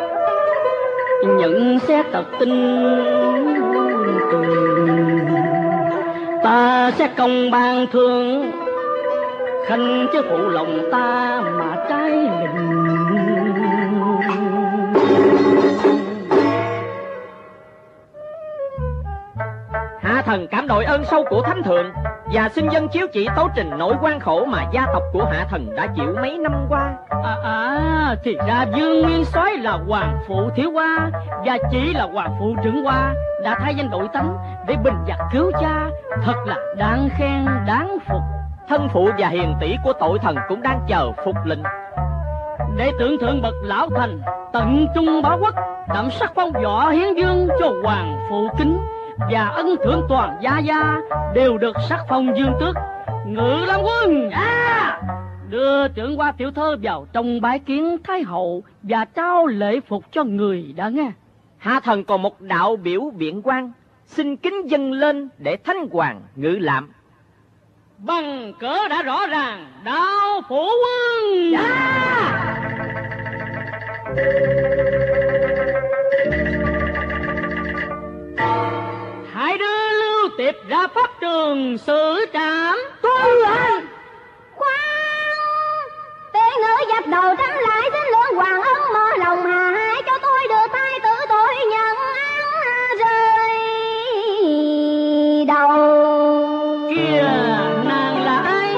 nhận xét tật tinh tường. Ta sẽ công ban thương, khanh chứ phụ lòng ta mà trái lệnh. Hạ thần cảm đội ơn sâu của thánh thượng, và xin dân chiếu chỉ tấu trình nỗi quan khổ mà gia tộc của hạ thần đã chịu mấy năm qua. Thì ra Dương Nguyên soái là hoàng phụ thiếu hoa, và chỉ là hoàng phụ trưởng hoa đã thay danh đổi tánh để bình giặc cứu cha, thật là đáng khen đáng phục. Thân phụ và hiền tỷ của tội thần cũng đang chờ phục lệnh. Để tưởng thượng bậc lão thành tận trung báo quốc, đậm sắc phong võ hiến dương cho hoàng phụ kính, và ân thưởng toàn gia gia đều được sắc phong dương tước. Ngự lâm quân đưa trưởng hoa tiểu thơ vào trong bái kiến thái hậu và trao lễ phục cho người đã nghe. Hạ thần còn một đạo biểu biện quan, xin kính dâng lên để Thánh Hoàng ngự lạm. Bằng cớ đã rõ ràng, Đạo Phủ Quân. Hãy đưa Lưu Tiệp ra pháp trường xử trảm. Tôi ơi, khoan, tiên nữ dập đầu trắng lại xin lượng hoàng ân mơ lòng hà hại cho tôi được thái tử tội nhận án rơi đầu. Kìa, nàng là ai?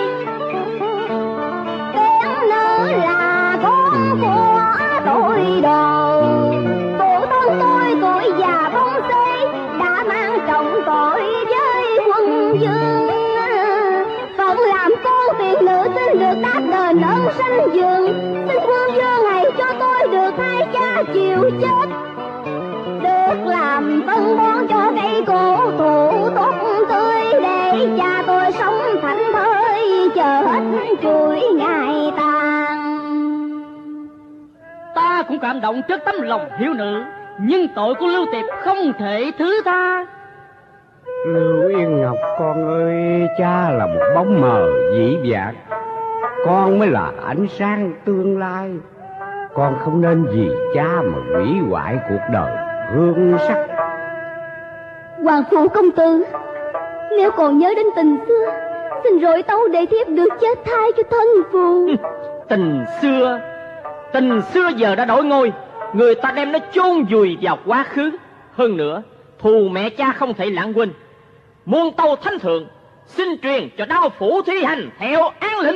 Tiên nữ là con của tôi đồ, phụ thân tôi tuổi già bông xế đã mang trọng tội với quân vương. Phận làm con tiền nữ xin được đáp đền ơn sanh dương, xin quân vương hãy cho tôi được hai cha chịu chết, được làm tân bón cho cây cổ thụ tốt tươi, để cha tôi sống thảnh thơi chờ hết chuỗi ngày tàn. Ta cũng cảm động trước tấm lòng hiếu nữ, nhưng tội của Lưu Tiệp không thể thứ tha. Lưu Yên Ngọc con ơi, cha là một bóng mờ dĩ vãng, con mới là ánh sáng tương lai. Con không nên vì cha mà hủy hoại cuộc đời hương sắc. Hoàng phụ công tử, nếu còn nhớ đến tình xưa, xin rọi tấu để thiếp được chết thay cho thân phụ. Tình xưa giờ đã đổi ngôi, người ta đem nó chôn vùi vào quá khứ. Hơn nữa, thù mẹ cha không thể lãng quên. Muôn tâu thánh thượng, xin truyền cho Đao Phủ thi hành theo án lệnh.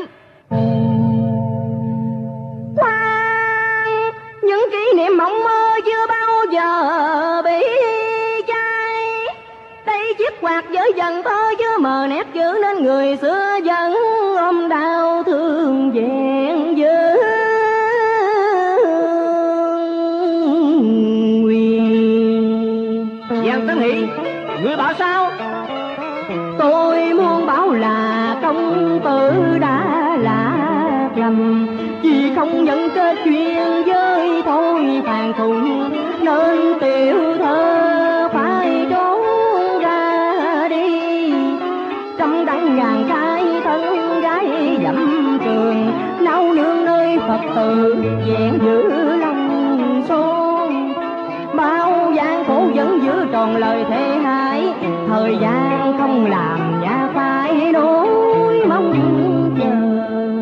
Khoan, những kỷ niệm mộng mơ chưa bao giờ bị chai. Đây chiếc quạt dở dần thơ chưa mờ nét chữ, nên người xưa vẫn ôm đau thương vẹn dữ. Giang Tấn Hỷ, người bảo sao? Tôi muốn bảo là công tử đã lạc lầm, vì không nhận kết duyên với thôi phàn thùng, nên tiểu thơ phải trốn ra đi. Trăm đắng ngàn cái thân gái dặm trường, nấu nương nơi Phật tử vẹn giữ lòng xôn. Bao gian khổ vẫn giữ tròn lời thề hại, thời gian không làm nhà phải nỗi mong chờ.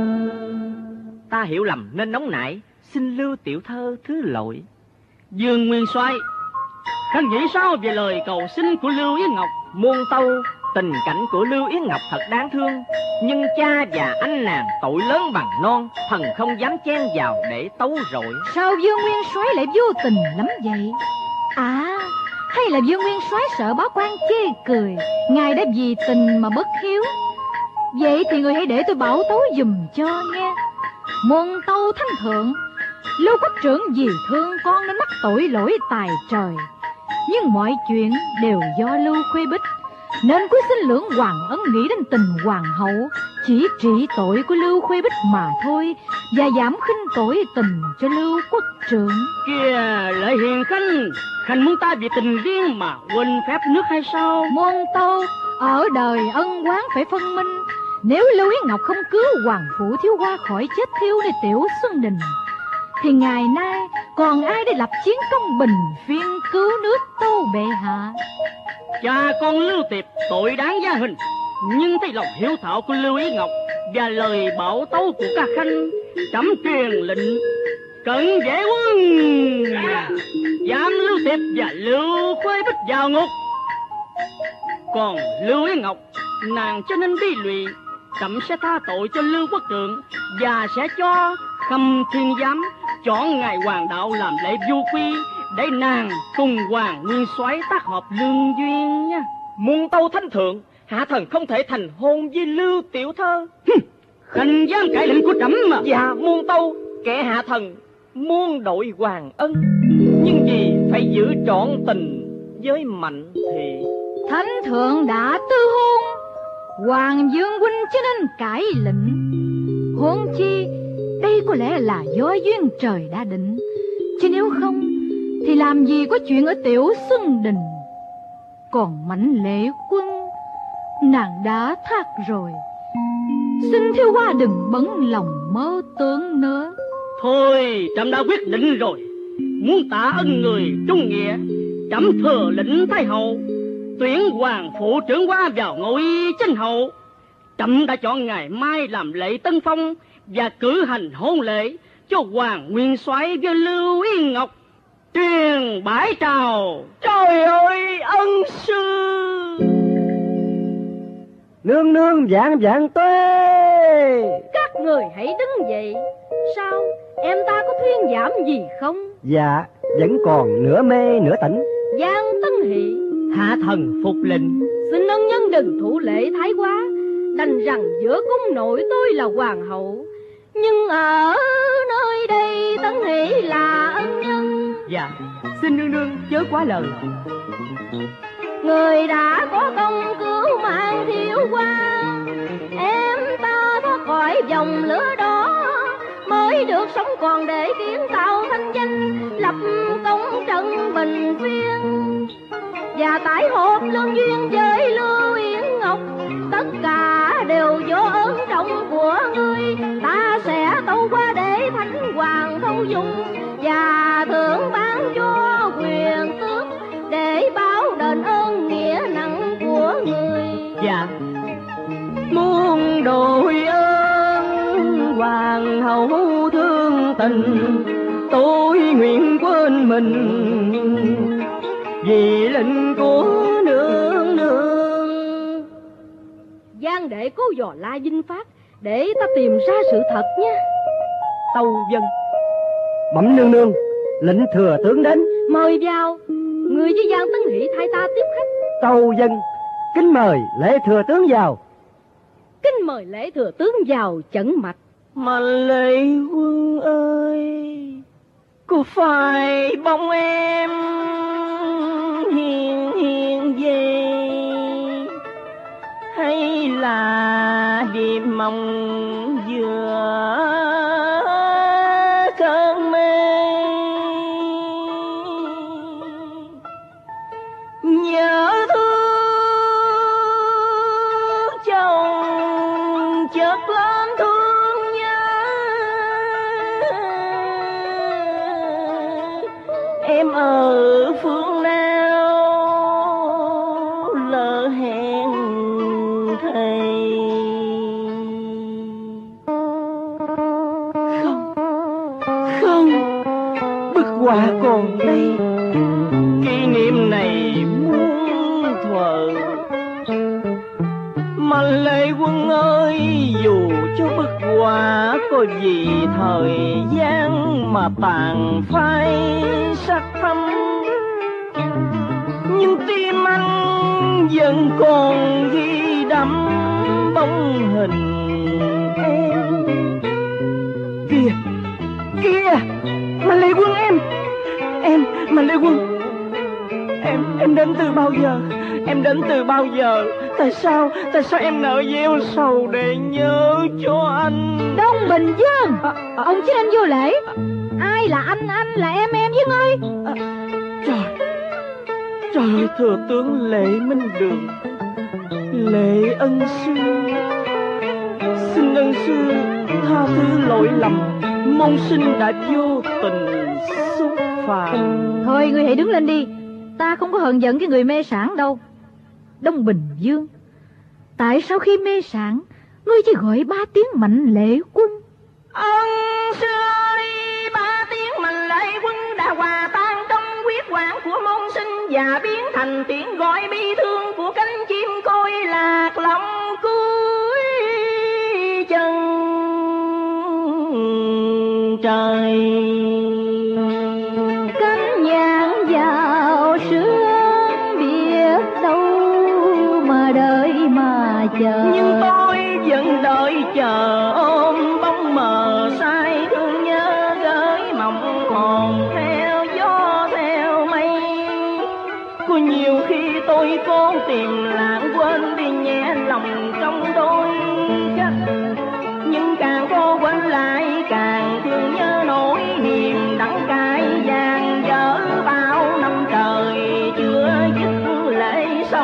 Ta hiểu lầm nên nóng nảy, xin Lưu tiểu thơ thứ lỗi. Dương Nguyên Soái, khanh nghĩ sao về lời cầu xin của Lưu Yến Ngọc? Muôn tâu, tình cảnh của Lưu Yến Ngọc thật đáng thương, nhưng cha và anh nàng tội lớn bằng non, thần không dám chen vào để tấu rội. Sao Dương Nguyên Soái lại vô tình lắm vậy? À, hay là Dương Nguyên Soái sợ bá quan chê cười, ngài đã vì tình mà bất hiếu? Vậy thì người hãy để tôi bảo tấu giùm cho nghe. Muôn tâu thánh thượng, Lưu Quốc trưởng vì thương con nên mắc tội lỗi tài trời, nhưng mọi chuyện đều do Lưu Khuê Bích, nên cuối xin lưỡng hoàng ân nghĩ đến tình hoàng hậu, chỉ trị tội của Lưu Khuê Bích mà thôi, và giảm khinh tội tình cho Lưu Quốc trưởng. Kìa, Lợi Hiền khanh, khanh muốn ta vì tình riêng mà quên phép nước hay sao? Muôn tâu, ở đời ân oán phải phân minh. Nếu Lưu Yến Ngọc không cứu hoàng phụ thiếu hoa khỏi chết thiêu nơi Tiểu Xuân Đình, thì ngày nay còn ai để lập chiến công bình phiên cứu nước Tâu bệ hạ? Cha con Lưu Tiệp tội đáng gia hình, nhưng thấy lòng hiếu thảo của Lưu Yến Ngọc và lời bảo tấu của các khanh, trẫm truyền lệnh cận vệ quân giam Lưu Tiệp và Lưu Khuê Bích vào ngục. Còn Lưu Yến Ngọc, nàng cho nên bi lụy, trẫm sẽ tha tội cho Lưu Quốc trưởng và sẽ cho Khâm Thiên Giám chọn ngài hoàng đạo làm lễ du quy, để nàng cùng Hoàng Nguyên Soái tác hợp lương duyên nha. Muôn tâu thánh thượng, hạ thần không thể thành hôn với Lưu tiểu thơ. Khanh dám cãi lệnh của trẫm mà? Dạ muôn tâu, kẻ hạ thần muôn đội hoàng ân, nhưng vì phải giữ trọn tình với Mạnh thì. Thánh thượng đã tư hôn, Hoàng Dương huynh cho nên cãi lệnh. Huống chi đây có lẽ là do duyên trời đã định, chứ nếu không thì làm gì có chuyện ở Tiểu Xuân Đình. còn Mạnh Lệ Quân, nàng đã thác rồi. Xin thiếu hoa đừng bấn lòng mơ tưởng nữa. Thôi, trẫm đã quyết định rồi. Muốn tạ ân người trung nghĩa, trẫm thừa lĩnh Thái hậu, tuyển hoàng phụ trưởng qua vào ngôi chinh hậu. Trẫm đã chọn ngày mai làm lễ tân phong và cử hành hôn lễ cho hoàng nguyên soái với Lưu Yên Ngọc, truyền bãi trào. Trời ơi, ân sư! Nương nương vạn vạn tuế. Các người hãy đứng dậy. Sao, em ta có thuyên giảm gì không? Dạ, vẫn còn nửa mê nửa tỉnh. Giang Tấn Hỷ, Hạ thần phục lệnh. xin ân nhân đừng thủ lễ thái quá. Đành rằng giữa cung nội tôi là hoàng hậu, nhưng ở nơi đây Tấn Hỷ là ân nhân. Dạ, xin nương nương chớ quá lời. Người đã có công cứu mạng thiếu qua, em ta thoát khỏi dòng lửa đó, mới được sống còn để kiến tạo thanh danh, lập công trận bình viên. Và tại hộp lương duyên với Lưu Yên Ngọc, tất cả đều do ơn trọng của ngươi. Ta sẽ tâu qua để thánh hoàng thâu dung, và thưởng ban cho quyền tước, để báo đền ơn nghĩa nặng của người. Dạ, muốn đổi ơn hoàng hậu thương tình, tôi nguyện quên mình vì lệnh của nương nương. Giang đệ cố dò la Vinh Phát để ta tìm ra sự thật nha. Tâu dân. Bẩm nương nương, lệnh thừa tướng đến. Mời vào. Người với Giang Tấn Hỷ thay ta tiếp khách. Tâu dân, kính mời lễ thừa tướng vào. Kính mời lễ thừa tướng vào chẩn mạch. Mà Lệ Quân ơi, có phải bóng em hiền hiền về, hay là đêm mong vừa cơn mê? Nhớ thương chồng chợt lên thương nhớ, em ở phương nào lỡ hẹn thầy. Không, bức họa còn đây, kỷ niệm này muôn thuở. Mà Lệ Quân ơi, dù cho bức họa có gì thời gian mà tàn phai sắc thâm, nhưng tim anh vẫn còn ghi đậm bóng hình em. Kìa, kìa, mà Lệ Quân em, mà Lệ Quân, em đến từ bao giờ? Em đến từ bao giờ? Tại sao em nỡ gieo sầu để nhớ cho anh? Đông Bình Dương, ông chính anh vô lễ. Ai là anh là em với ngươi. Trời ơi, thừa tướng Lệ Minh Đường, Lệ ân sư, xin ân sư tha thứ lỗi lầm, môn sinh đã vô tình xúc phạm. Thôi ngươi hãy đứng lên đi, ta không có hờn giận cái người mê sản đâu. Đông Bình Dương, tại sao khi mê sản ngươi chỉ gọi 3 tiếng Mạnh Lệ Quân? Ân sư ơi, 3 tiếng Mạnh Lệ Quân đã hòa tan trong huyết quản của môn sinh, và biến thành tiếng gọi bi thương của cánh chim côi lạc lòng cuối chân trời. Cánh nhạn vào sương biết đâu mà đợi mà chờ, nhưng tôi vẫn đợi chờ ôm bóng mờ sai thương nhớ gửi mộng hồn theo gió theo mây. Có nhiều khi tôi cố tìm lãng quên đi nhẹ lòng trong đôi khắc, nhưng càng cố quên lại càng thương nhớ nỗi niềm đắng cay vàng dở bao năm trời chưa dứt lệ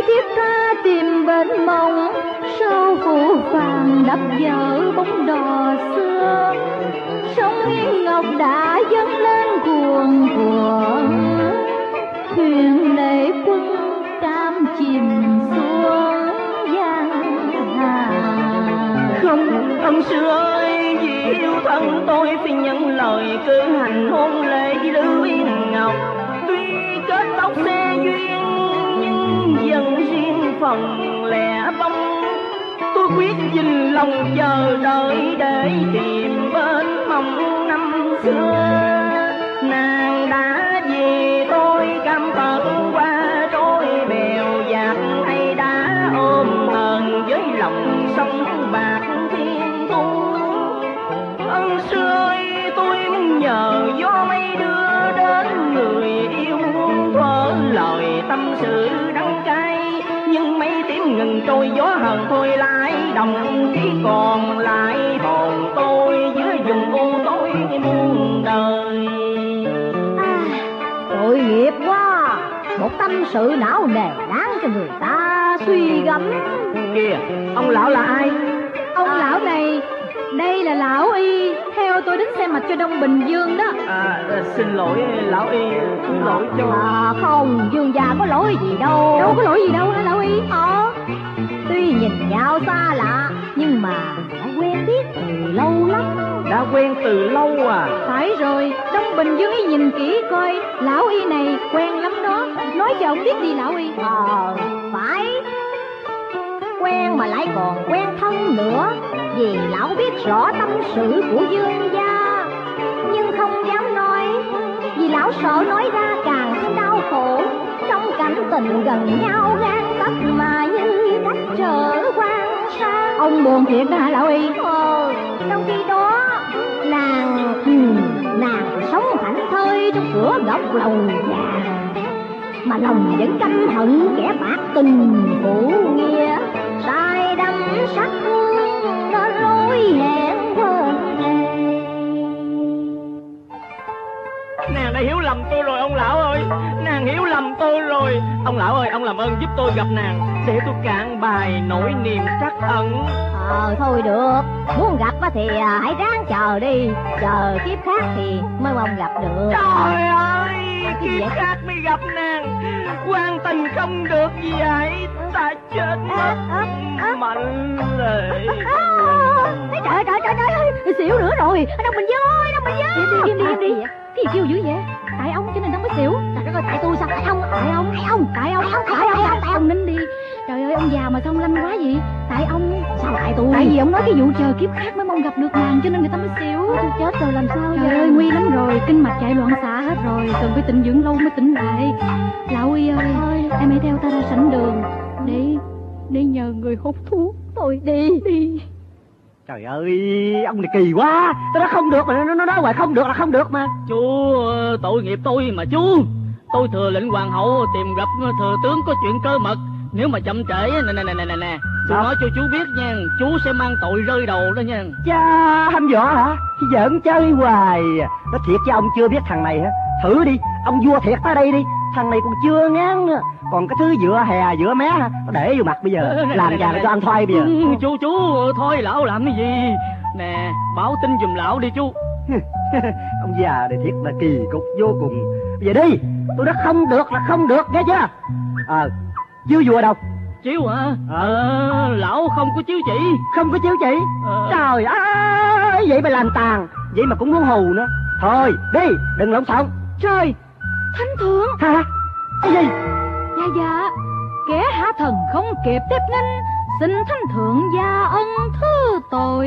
thiết tha tìm bên mộng, sao phủ vàng đắp vỡ bóng đò xưa. Sông Yên Ngọc đã dâng lên cuồn cuộn, thuyền lệ quân cam chìm xuống giang hà. Không, ông sư ơi, vì yêu thân tôi xin nhận lời cử hành hôn lễ với Lưu Yên Ngọc. Tuy kết tóc xe duyên nhưng dần riêng phần lẻ bóng. Tôi quyết dình lòng chờ đợi để tìm bên mong năm xưa. Nàng đã về tôi cam tận qua trôi bèo dạt, hay đã ôm hờn với lòng sông bạc thiên thu. Ân sư ơi, tôi nhờ gió mây đưa đến người yêu muôn thuở lời tâm sự đắng cay. Nhưng mấy tiếng ngừng trôi gió hờn thôi lại đồng, chỉ còn lại hồn tôi giữa vùng u tối muôn đời. Tội nghiệp quá, một tâm sự não nề đáng cho người ta suy gẫm. Kìa, ông lão là ai? Ông lão này, đây là lão Y theo tôi đến xem mạch cho Đông Bình Dương đó. Xin lỗi lão Y, thứ lỗi cho. Không, Dương già có lỗi gì đâu. Đâu có lỗi gì đâu hả lão Y? Tuy nhìn nhau xa lạ nhưng mà đã quen biết từ lâu lắm. Đã quen từ lâu à? Phải rồi, Đông Bình Dương Y nhìn kỹ coi, lão Y này quen lắm đó. Nói cho ông biết đi lão Y. Phải. Quen mà lại còn quen thân nữa, vì lão biết rõ tâm sự của Dương gia, nhưng không dám nói, vì lão sợ nói ra càng thêm đau khổ. Trong cảnh tình gần nhau gan tất mà như cách trở quan xa. Ông buồn thiệt đó hả lão Y? Trong khi đó nàng sống thảnh thơi trong cửa góc lầu vàng, mà lòng vẫn căm hận kẻ bạc tình phụ nghĩa, sai đắm sắc hương nên lối hẹn quên thề. Nàng đã hiểu lầm tôi rồi ông lão ơi, nàng hiểu lầm tôi rồi. Ông lão ơi, ông làm ơn giúp tôi gặp nàng để tôi cạn bài nỗi niềm trắc ẩn. Thôi được, muốn gặp thì hãy ráng chờ đi, chờ kiếp khác thì mới mong gặp được. Trời ơi, kiếp khác mới gặp nàng, quan tình không được gì vậy, ta chết mất mạnh lệ. Trời ơi, xỉu nữa rồi. Đông Bình Dương ơi, Đông Bình Dương. Im đi. Cái gì kêu dữ vậy? Tại ông cho nên ông mới xỉu. Trời đất ơi, tại tôi sao? Tại ông nín đi. Trời ơi, ông già mà sao ông lanh quá vậy? Tại ông. Sao tại tôi? Tại vì ông nói cái vụ chờ kiếp khác mới mong gặp được nàng cho nên người ta mới xỉu. Tôi chết rồi làm sao? Trời ơi, nguy lắm rồi, kinh mạch chạy loạn xạ hết rồi, cần phải tịnh dưỡng lâu mới tỉnh lại. Lão Y ơi, em hãy theo ta ra sảnh đường để nhờ người hút thuốc. Thôi đi. Trời ơi, ông này kỳ quá. Tôi nói không được mà nó nói hoài không được là không được mà. Chú, tội nghiệp tôi mà chú. Tôi thừa lệnh hoàng hậu tìm gặp thừa tướng có chuyện cơ mật. Nếu mà chậm trễ, nè, tôi nói cho chú biết nha, chú sẽ mang tội rơi đầu đó nha. Cha, hăm dọa hả? Giỡn chơi hoài. Nói thiệt chứ ông chưa biết thằng này hả? Thử đi, ông vua thiệt tới đây đi. Thằng này còn chưa ngán nữa. Còn cái thứ dựa hè dựa mé hả? Nó để vô mặt bây giờ. Làm già cho anh thoai bây giờ. Chú thôi lão làm cái gì? Nè, báo tin giùm lão đi chú. Ông già này thiệt là kỳ cục vô cùng. Bây giờ đi, tôi nói không được là không được, nghe chưa? Chiếu vua đâu? Chiếu hả? Lão không có chiếu chỉ. Không có chiếu chỉ? Trời ơi, vậy mà làm tàn, vậy mà cũng muốn hù nữa. Thôi đi, đừng lộn xộn. Trời, thánh thượng. Hả? Cái gì? Dạ, kẻ hạ thần không kịp tiếp nghênh, xin thánh thượng gia ân thứ tội.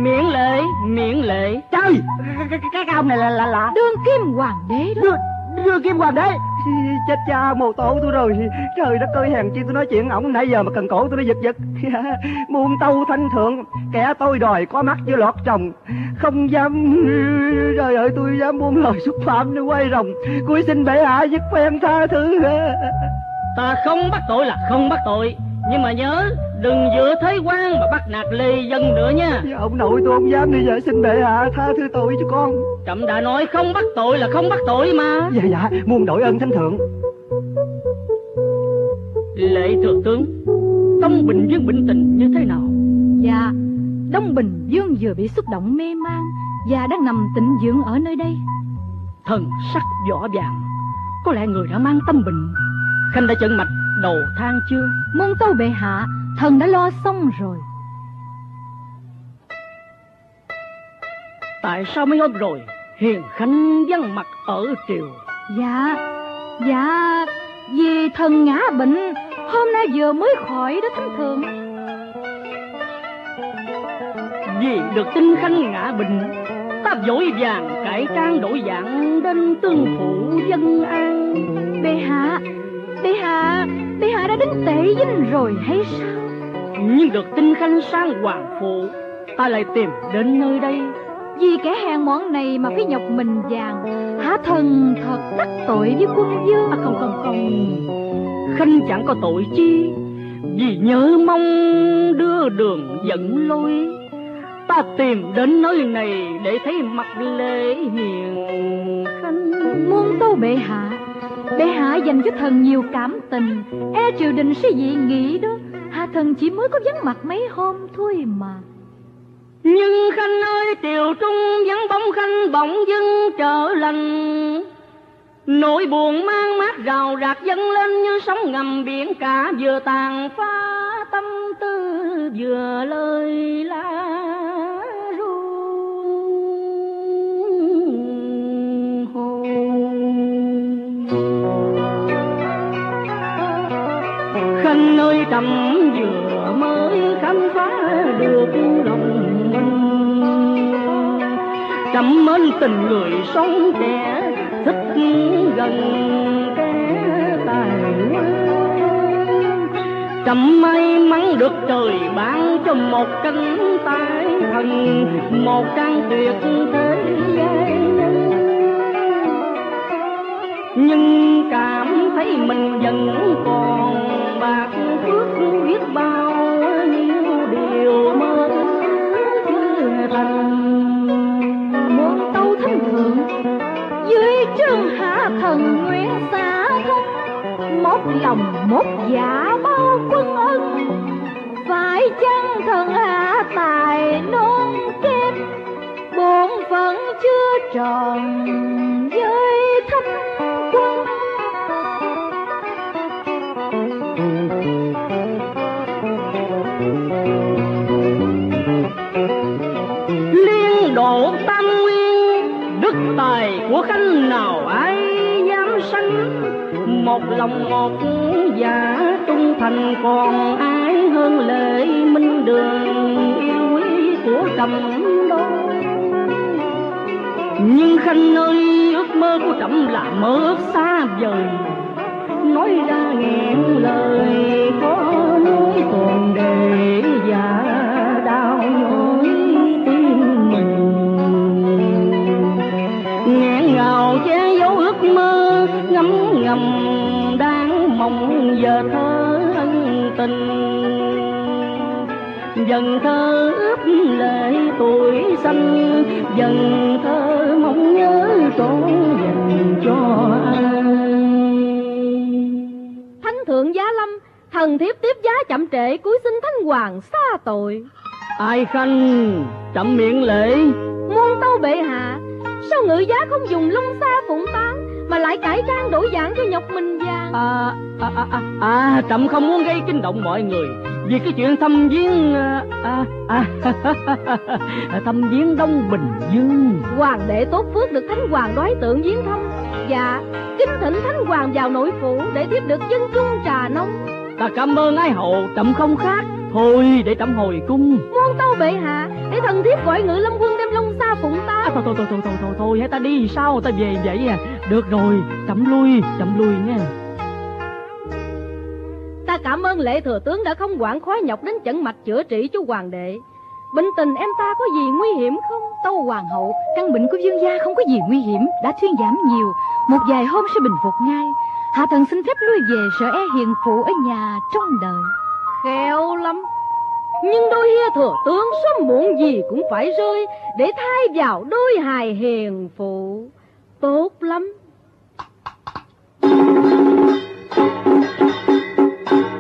Miễn lệ. Trời, cái ông này là Đương kim hoàng đế đó. Đương kim hoàng đế. Chết cha mồ tổ tôi rồi. Trời đất ơi, hèn chi tôi nói chuyện ổng nãy giờ mà cần cổ tôi nó giật. Muôn tâu thánh thượng, kẻ tôi đòi có mắt như lọt trồng, không dám. Trời ơi, tôi dám buông lời xúc phạm nó quay rồng. Cuối xin bệ hạ dứt phen tha thứ. Ta không bắt tội là không bắt tội, nhưng mà nhớ đừng dựa thế quan mà bắt nạt lê dân nữa nha. Ông nội tôi không dám đi, giờ xin bệ hạ tha thứ tội cho con. Trẫm đã nói không bắt tội là không bắt tội mà. Dạ, muôn đội ơn thánh thượng. Lệ thừa tướng, Đông Bình Dương bệnh tình như thế nào? Dạ, Đông Bình Dương vừa bị xúc động mê man và đang nằm tịnh dưỡng ở nơi đây. Thần sắc võ vàng, có lẽ người đã mang tâm bệnh. Khanh đã chân mạch đầu thang chưa? Muôn tâu bệ hạ, thần đã lo xong rồi. Tại sao mấy hôm rồi Hiền Khanh vắng mặt ở triều? Dạ, vì thần ngã bệnh, hôm nay vừa mới khỏi đó thánh thượng. Vì được tin Khanh ngã bệnh, ta vội vàng cải trang đổi dạng đến tương phủ dân an. Bệ hạ đã đến Tệ Dinh rồi hay sao? Nhưng được tin Khanh sang hoàng phủ, ta lại tìm đến nơi đây. Vì kẻ hèn mọn này mà phải nhọc mình vàng, hả thần thật đắc tội với quân vương. Không, Khanh chẳng có tội chi. Vì nhớ mong đưa đường dẫn lối, ta tìm đến nơi này để thấy mặt Lệ Hiền Khanh. Muôn tâu bệ hạ dành cho thần nhiều cảm tình, e triều đình sẽ dị nghị đó. Hạ thần chỉ mới có vắng mặt mấy hôm thôi mà. Nhưng Khanh ơi, triều trung vắng bóng Khanh bỗng dưng trở lành. Nỗi buồn mang mát rào rạc dâng lên như sóng ngầm biển cả, vừa tàn phá tâm tư vừa lời la ru hồn. Khanh ơi, trầm vừa mới khám phá được lòng mình, trầm mến tình người sống trẻ, thích gần kẻ tài hoa. Trầm may mắn được trời ban cho một cánh tay thần, một trang tuyệt thế giai nhân. Nhưng cảm thấy mình vẫn còn bạc phước biết bao nhiêu điều mơ chưa thành. Muôn tâu thánh thượng, dưới trương hạ thần nguyện xả thân, một lòng một dạ bao quân ân. Phải chăng thần hạ tài non kém, bổn phận chưa tròn với thánh quân. Liên độ tam nguyên, đức tài của Khanh nào ai dám sánh. Một lòng một dạ trung thành, còn ai hơn Lệ Minh Đường yêu quý của Trầm Đô. Nhưng Khanh ơi, ước mơ của Trầm là mơ ước xa vời, nói ra nghẹn lời có nói còn để dạ đau nhói tim mình. Nghẹn ngào che dấu ước mơ, ngấm ngầm đang mong giờ thơ ân tình. Dần thơ ướp lệ tuổi xanh, dần thơ mong nhớ trốn dành cho ai. Thánh thượng giá lâm, thần thiếp tiếp giá chậm trễ, cúi xin thánh hoàng xa tội. Ai Khanh, chậm miệng Lệ. Muôn tâu bệ hạ, sao ngự giá không dùng lông xa phụng tán, mà lại cải trang đổi dạng cho nhọc mình vàng? Trẫm không muốn gây kinh động mọi người vì cái chuyện thăm viếng thăm viếng Đông Bình Dương. Hoàng đệ tốt phước được thánh hoàng đoái tượng viếng thăm. Dạ, kính thỉnh thánh hoàng vào nội phủ để tiếp được dân chung trà nóng. Ta cảm ơn ái hậu, trẫm không khác. Thôi để trẫm hồi cung. Muôn tâu bệ hạ, để thần thiếp gọi Ngự Lâm quân đem lông xa phụng ta. Thôi hãy ta đi sao ta về vậy à. Được rồi, trẫm lui nha. Ta cảm ơn Lệ thừa tướng đã không quản khó nhọc đến chẩn mạch chữa trị cho hoàng đệ. Bệnh tình em ta có gì nguy hiểm không? Tâu hoàng hậu, căn bệnh của vương gia không có gì nguy hiểm, đã thuyên giảm nhiều, một vài hôm sẽ bình phục ngay. Hạ thần xin phép lui về, sợ e hiền phụ ở nhà trong đời. Khéo lắm. Nhưng đôi hia thừa tướng sớm muộn gì cũng phải rơi, để thay vào đôi hài hiền phụ. Tốt lắm.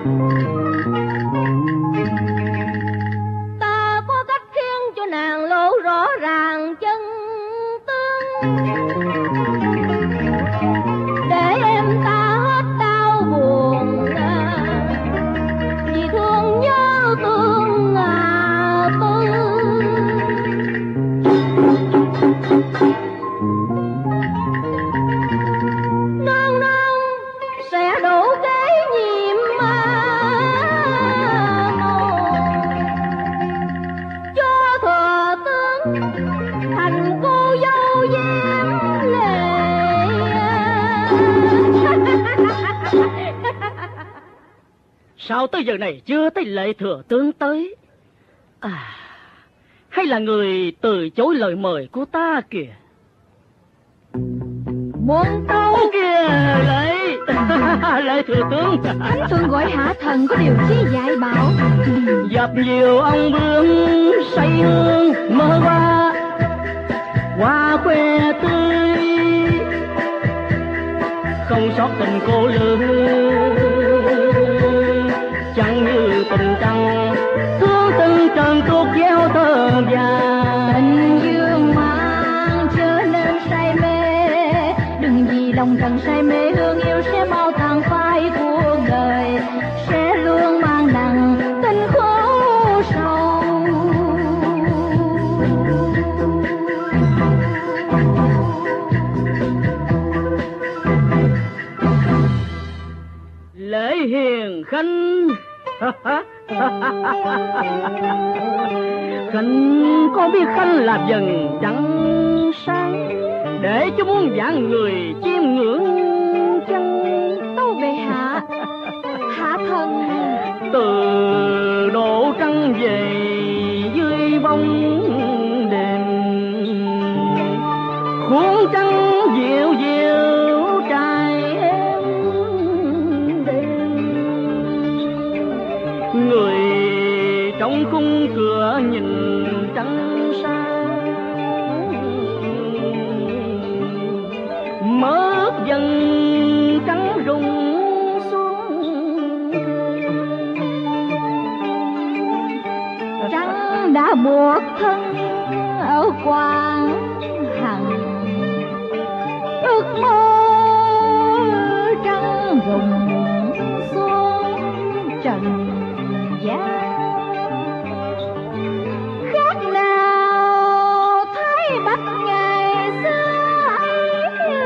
Sao tới giờ này chưa thấy Lệ Thừa Tướng tới? Hay là người từ chối lời mời của ta kìa? Muôn Tâu kìa, Lệ Thừa Tướng. Thánh thượng gọi Hạ Thần có điều chi dạy bảo. Dập nhiều ông bướm say hương mơ hoa khoe tươi, không sót tình cô lương, chẳng như tình trăng thương tình trần tuột gieo thơ dài. Tình dương mang trở nên say mê, đừng vì lòng trần say mê hương yêu sẽ mau tàn phai cuộc đời, sẽ luôn mang nặng tình khổ sầu. Lễ hiền khanh khanh có biết khanh là dần trắng sáng, để cho muốn vạn người chiêm ngưỡng chăng? Tâu bệ hạ, Hạ Thần từ độ trăng về dưới bóng đêm, khuôn trăng dịu dịu trai em đêm, người trong khung cửa nhìn trăng sáng, mất dần trắng rung đã buộc thân ở Quang Hằng, ước mơ trăng rụng xuống trần gian, khác nào thấy Bách ngày xưa ấy,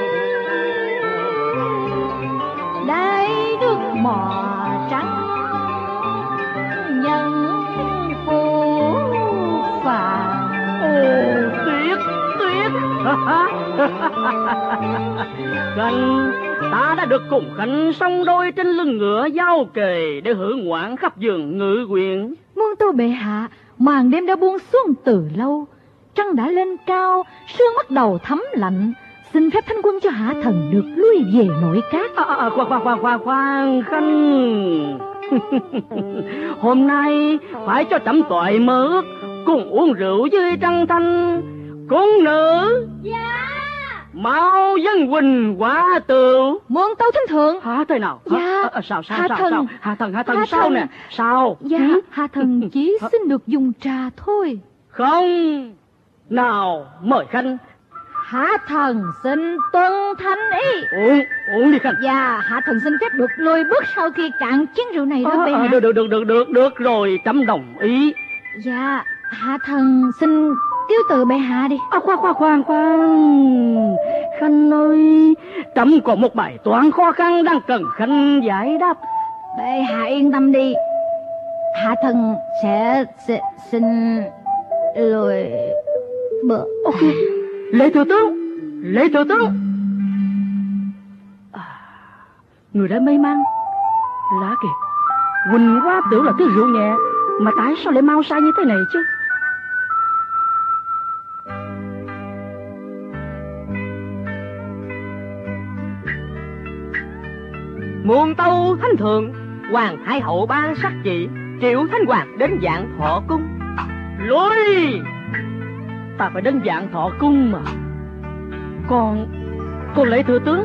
đây nước mò trắng nhân Khanh, ta đã được cùng Khanh song đôi trên lưng ngựa giao kề để hưởng ngoạn khắp vườn ngự quyện. Muôn Tâu bệ hạ, màn đêm đã buông xuống từ lâu, trăng đã lên cao, sương bắt đầu thấm lạnh, xin phép thánh quân cho Hạ Thần được lui về nội các. Khoan Khanh. Hôm nay phải cho trẫm toại mơ ước cùng uống rượu với trăng thanh. Cung nữ, dạ, mau dân huỳnh quả tựu. Muôn Tâu thánh thượng. Hả, thế nào? Dạ. Sao? Hạ Thần. Hạ thần sao nè? Sao? Dạ, Hạ Thần chỉ xin được dùng trà thôi. Không. Nào, mời Khanh. Hạ Thần xin tuân thánh ý. Uống đi Khanh. Dạ, Hạ Thần xin phép được lùi bước sau khi cạn chén rượu này đó bệ hạ. Được rồi, trẫm đồng ý. Dạ, Hạ Thần xin tiêu từ bệ hạ đi. Khoan. Khanh ơi, trẫm còn một bài toán khó khăn đang cần Khanh giải đáp. Bệ hạ yên tâm đi, Hạ Thần sẽ xin lùi bước. Ok. Lệ thừa tướng. Người đã mê man. Lá kìa, huỳnh hoa tựu là thứ rượu nhẹ, mà tại sao lại mau say như thế này chứ? Muôn Tâu thánh thượng, Hoàng thái hậu ban sắc chỉ, triệu thánh hoàng đến Vạn Thọ cung. Lôi, ta phải đến Vạn Thọ cung mà. Còn Lệ thừa tướng.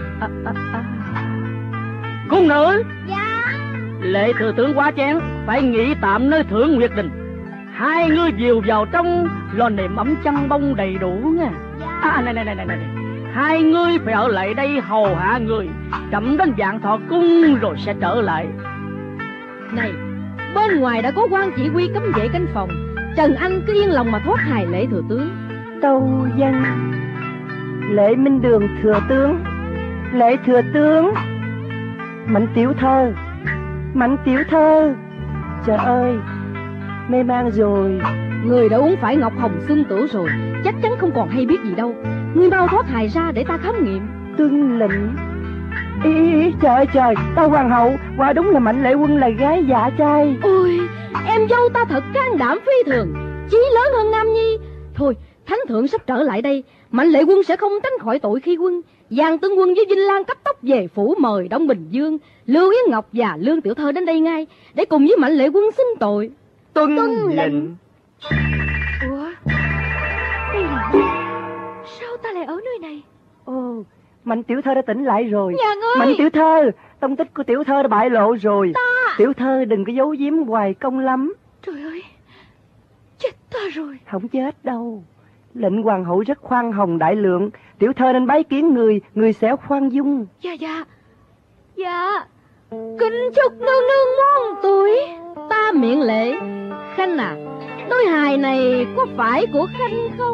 Cung nữ. dạ. Lệ thừa tướng quá chén, phải nghỉ tạm nơi Thượng Nguyệt Đình. Hai ngươi dìu vào trong, lo nệm ấm chăn bông đầy đủ nha. Này. Hai ngươi phải ở lại đây hầu hạ người, trẫm đến Vạn Thọ cung rồi sẽ trở lại. Này, bên ngoài đã có quan chỉ huy cấm vệ canh phòng, Trần Anh cứ yên lòng mà thoát hài Lệ thừa tướng. Tâu dân Lễ Minh Đường thừa tướng, Lệ thừa tướng. Mạnh tiểu thơ, trời ơi, mê man rồi. Người đã uống phải Ngọc Hồng Xuân Tửu rồi, chắc chắn không còn hay biết gì đâu. Ngươi mau thoát hài ra để ta khám nghiệm. Tuân lệnh. Trời trời, tao hoàng hậu, quả đúng là Mạnh Lệ Quân là gái dạ trai. Ôi, em dâu ta thật can đảm phi thường, chí lớn hơn Nam Nhi. Thôi, thánh thượng sắp trở lại đây, Mạnh Lệ Quân sẽ không tránh khỏi tội khi quân. Giang tướng quân với Vinh Lan cấp tốc về phủ mời Đông Bình Dương, Lưu Yến Ngọc và Lương Tiểu Thơ đến đây ngay để cùng với Mạnh Lệ Quân xin tội. Tuân lệnh. Ủa, đây là sao ta lại ở nơi này? Ồ, Mạnh tiểu thơ đã tỉnh lại rồi. Nhàn ơi! Mạnh tiểu thơ, tông tích của tiểu thơ đã bại lộ rồi. Ta! Tiểu thơ đừng có giấu giếm hoài công lắm. Trời ơi, chết ta rồi. Không chết đâu. Lệnh hoàng hậu rất khoan hồng đại lượng. Tiểu thơ nên bái kiến người sẽ khoan dung. Dạ, kính chúc nương nương muôn tuổi. Ta miệng lệ. Khanh à, đôi hài này có phải của Khanh không?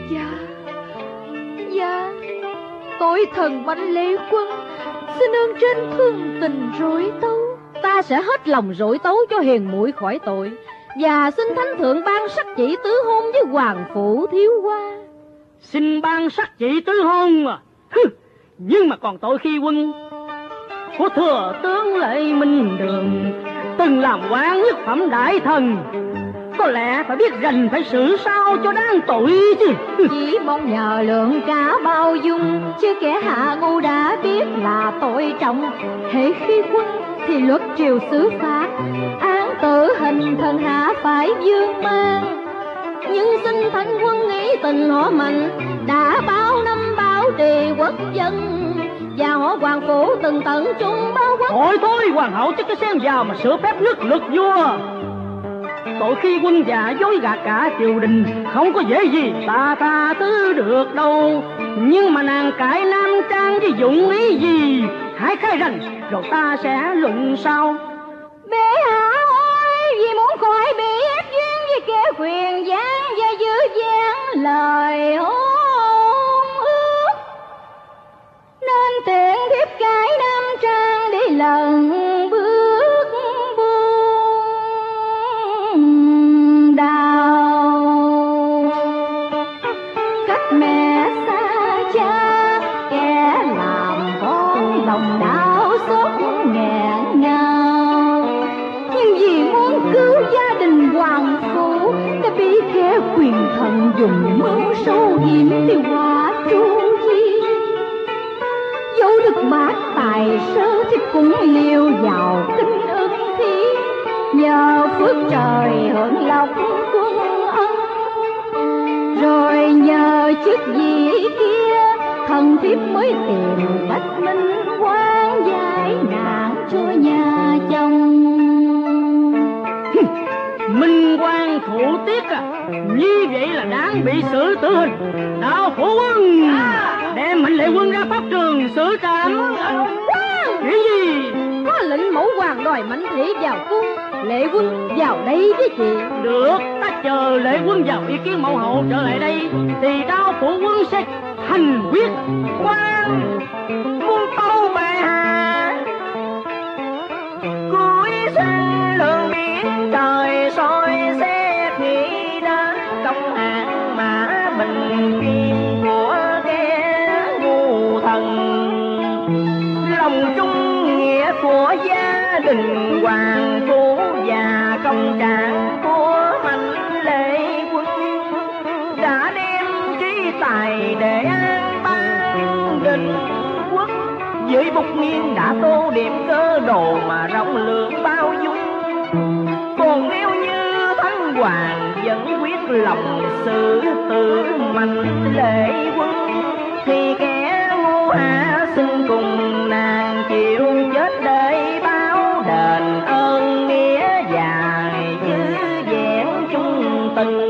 Dạ, tội thần Mạnh Lệ Quân xin ơn trên thương tình rối tấu. Ta sẽ hết lòng rỗi tấu cho hiền muội khỏi tội, và xin thánh thượng ban sắc chỉ tứ hôn với hoàng phủ thiếu hoa. Xin ban sắc chỉ tứ hôn à? Nhưng mà còn tội khi quân của thừa tướng Lệ Minh Đường từng làm quan nhất phẩm đại thần, có lẽ phải biết rành phải xử sao cho đáng tội chứ. Chỉ mong nhờ lượng cả bao dung, chứ kẻ hạ ngu đã biết là tội trọng. Hễ khi quân thì luật triều xử phạt, án tử hình thần hạ phải dương mang. Nhưng xin thánh quân nghĩ tình họ Mạnh đã bao năm báo trì quốc dân, và họ hoàng phủ từng tận trung báo quốc. Thôi hoàng hậu chứ cái xen vào mà sửa phép nước luật vua. Tội khi quân già dối gạt cả triều đình không có dễ gì ta tha thứ được đâu. Nhưng mà nàng cải nam trang với dụng ý gì, hãy khai rằng rồi ta sẽ luận sau. Bệ hạ ơi, vì muốn khỏi bị ép duyên với kẻ quyền gián và giữ dáng lời hôn ước, nên tiện thiếp cải nam trang để lần bước buông đau. Cách mẹ xa cha, kẻ làm con lòng đau xót nghẹn ngào. Nhưng vì muốn cứu gia đình hoàng phủ đã bị kẻ quyền thần dùng mưu sâu hiểm tiêu hóa tru di. Dẫu được bác tài sơ thì cũng liều vào kinh ưng thí, nhờ phước trời hưởng lộc quân ân, rồi nhờ chức vị kia thần thiếp mới tìm cách minh quan giải nạn cho nhà chồng. Minh quan thủ tiết à? Như vậy là đáng bị xử tử hình. Đạo phủ quân đem Mạnh Lệ Quân ra pháp trường xử trảm. Chuyện gì? Có lệnh mẫu hoàng đòi Mạnh Thị vào cung, Lệ Quân vào đây với chị. Được, ta chờ Lệ Quân vào ý kiến mẫu hậu trở lại đây thì Đạo phủ quân sẽ hành quyết quan muôn tâu bệ hạ. Cuối sinh lượng biển trời soi xét khi đã công hạng mã bình yên của kẻ ngu thần. Lòng trung nghĩa của gia đình hoàng phủ và công trạng của Mạnh Lệ Quân đã đem trí tài để an ban định quốc. Với bục nghiêng đã tô điểm cơ đồ mà rộng lượng bao dung. Còn nếu như thánh hoàng vẫn quyết lòng xử tử Mạnh Lệ Quân thì kẻ ngu hạ xin cùng nàng chịu chết để báo đền ơn nghĩa dài giữ vẹn chung tình.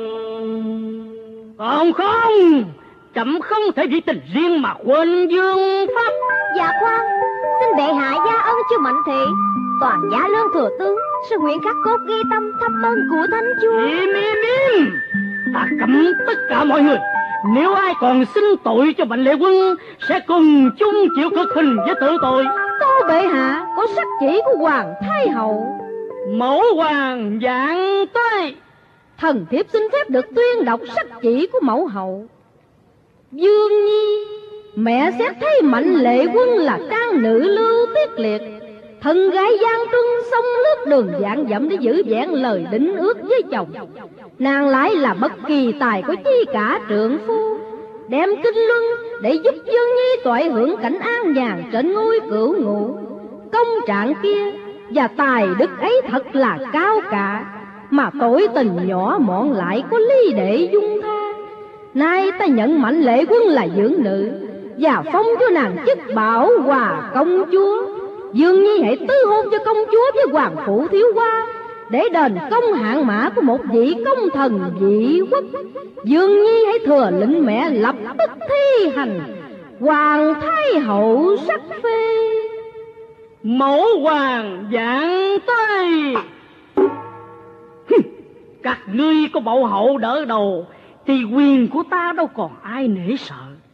Không, trẫm không thể vì tình riêng mà quên dương pháp. Dạ khoan, xin bệ hạ gia ân cho Mạnh Thị. Toàn giá Lương thừa tướng sẽ nguyện khắc cốt ghi tâm thăm ơn của thánh chúa. Im! Ta cấm tất cả mọi người. Nếu ai còn xin tội cho Mạnh Lệ Quân sẽ cùng chung chịu cực hình với tự tội. Tâu bệ hạ có sắc chỉ của hoàng thái hậu. Mẫu hoàng dạng tới. Thần thiếp xin phép được tuyên đọc sắc chỉ của mẫu hậu. Dương Nhi, mẹ xét thấy Mạnh Lệ Quân là can an nữ lưu tiết liệt. Thân gái Giang Trung sông nước đường vạn dặm để giữ vẹn lời đính ước với chồng. Nàng lại là bất kỳ tài có chi cả trượng phu, đem kinh luân để giúp Dương Nhi toại hưởng cảnh an nhàn trên ngôi cửu ngụ. Công trạng kia và tài đức ấy thật là cao cả, mà tội tình nhỏ mọn lại có lý để dung tha. Nay ta nhận Mạnh Lệ Quân là dưỡng nữ và phong cho nàng chức Bảo Hòa công chúa. Dương Nhi hãy tứ hôn cho công chúa với hoàng phủ thiếu hoa, để đền công hạng mã của một vị công thần vị quốc. Dương Nhi hãy thừa lệnh mẹ lập tức thi hành, hoàng thái hậu sắc phê. Mẫu hoàng vạn tay. Các ngươi có mẫu hậu đỡ đầu thì quyền của ta đâu còn ai nể sợ.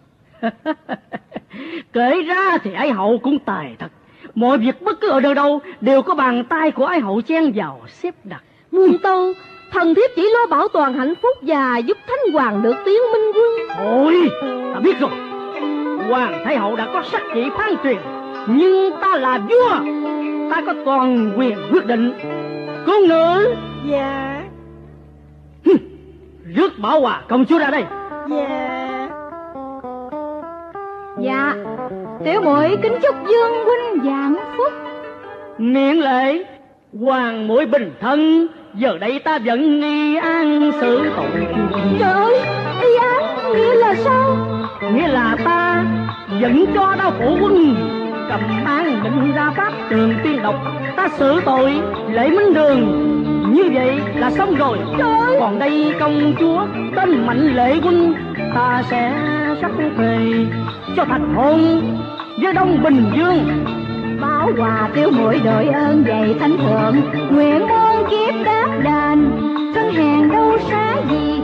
Kể ra thì ái hậu cũng tài thật. Mọi việc bất cứ ở đâu đâu đều có bàn tay của ái hậu chen vào xếp đặt. Muôn tâu, thần thiếp chỉ lo bảo toàn hạnh phúc và giúp Thánh Hoàng được tiếng minh quân. Thôi, ta biết rồi. Hoàng thái hậu đã có sắc chỉ phán truyền, nhưng ta là vua, ta có toàn quyền quyết định. Con nữ. Dạ. Rước Bảo Hòa công chúa ra đây. Dạ. Dạ, tiểu muội kính chúc Dương huynh vạn phúc. Miễn lễ, hoàng muội bình thân. Giờ đây ta vẫn nghi an xử tội. Trời ơi, y án nghĩa là sao? Nghĩa là ta vẫn cho đao phủ quân cầm án định ra pháp trường tiên độc. Ta xử tội Lệ Minh Đường, như vậy là xong rồi. Trời. Còn đây công chúa tên Mạnh Lệ Quân, ta sẽ sắp về cho thành hôn với Đông Bình Dương. Bảo Hòa tiểu muội đội ơn dày thánh thượng, nguyện muôn kiếp đáp đền, thân hèn đâu xá gì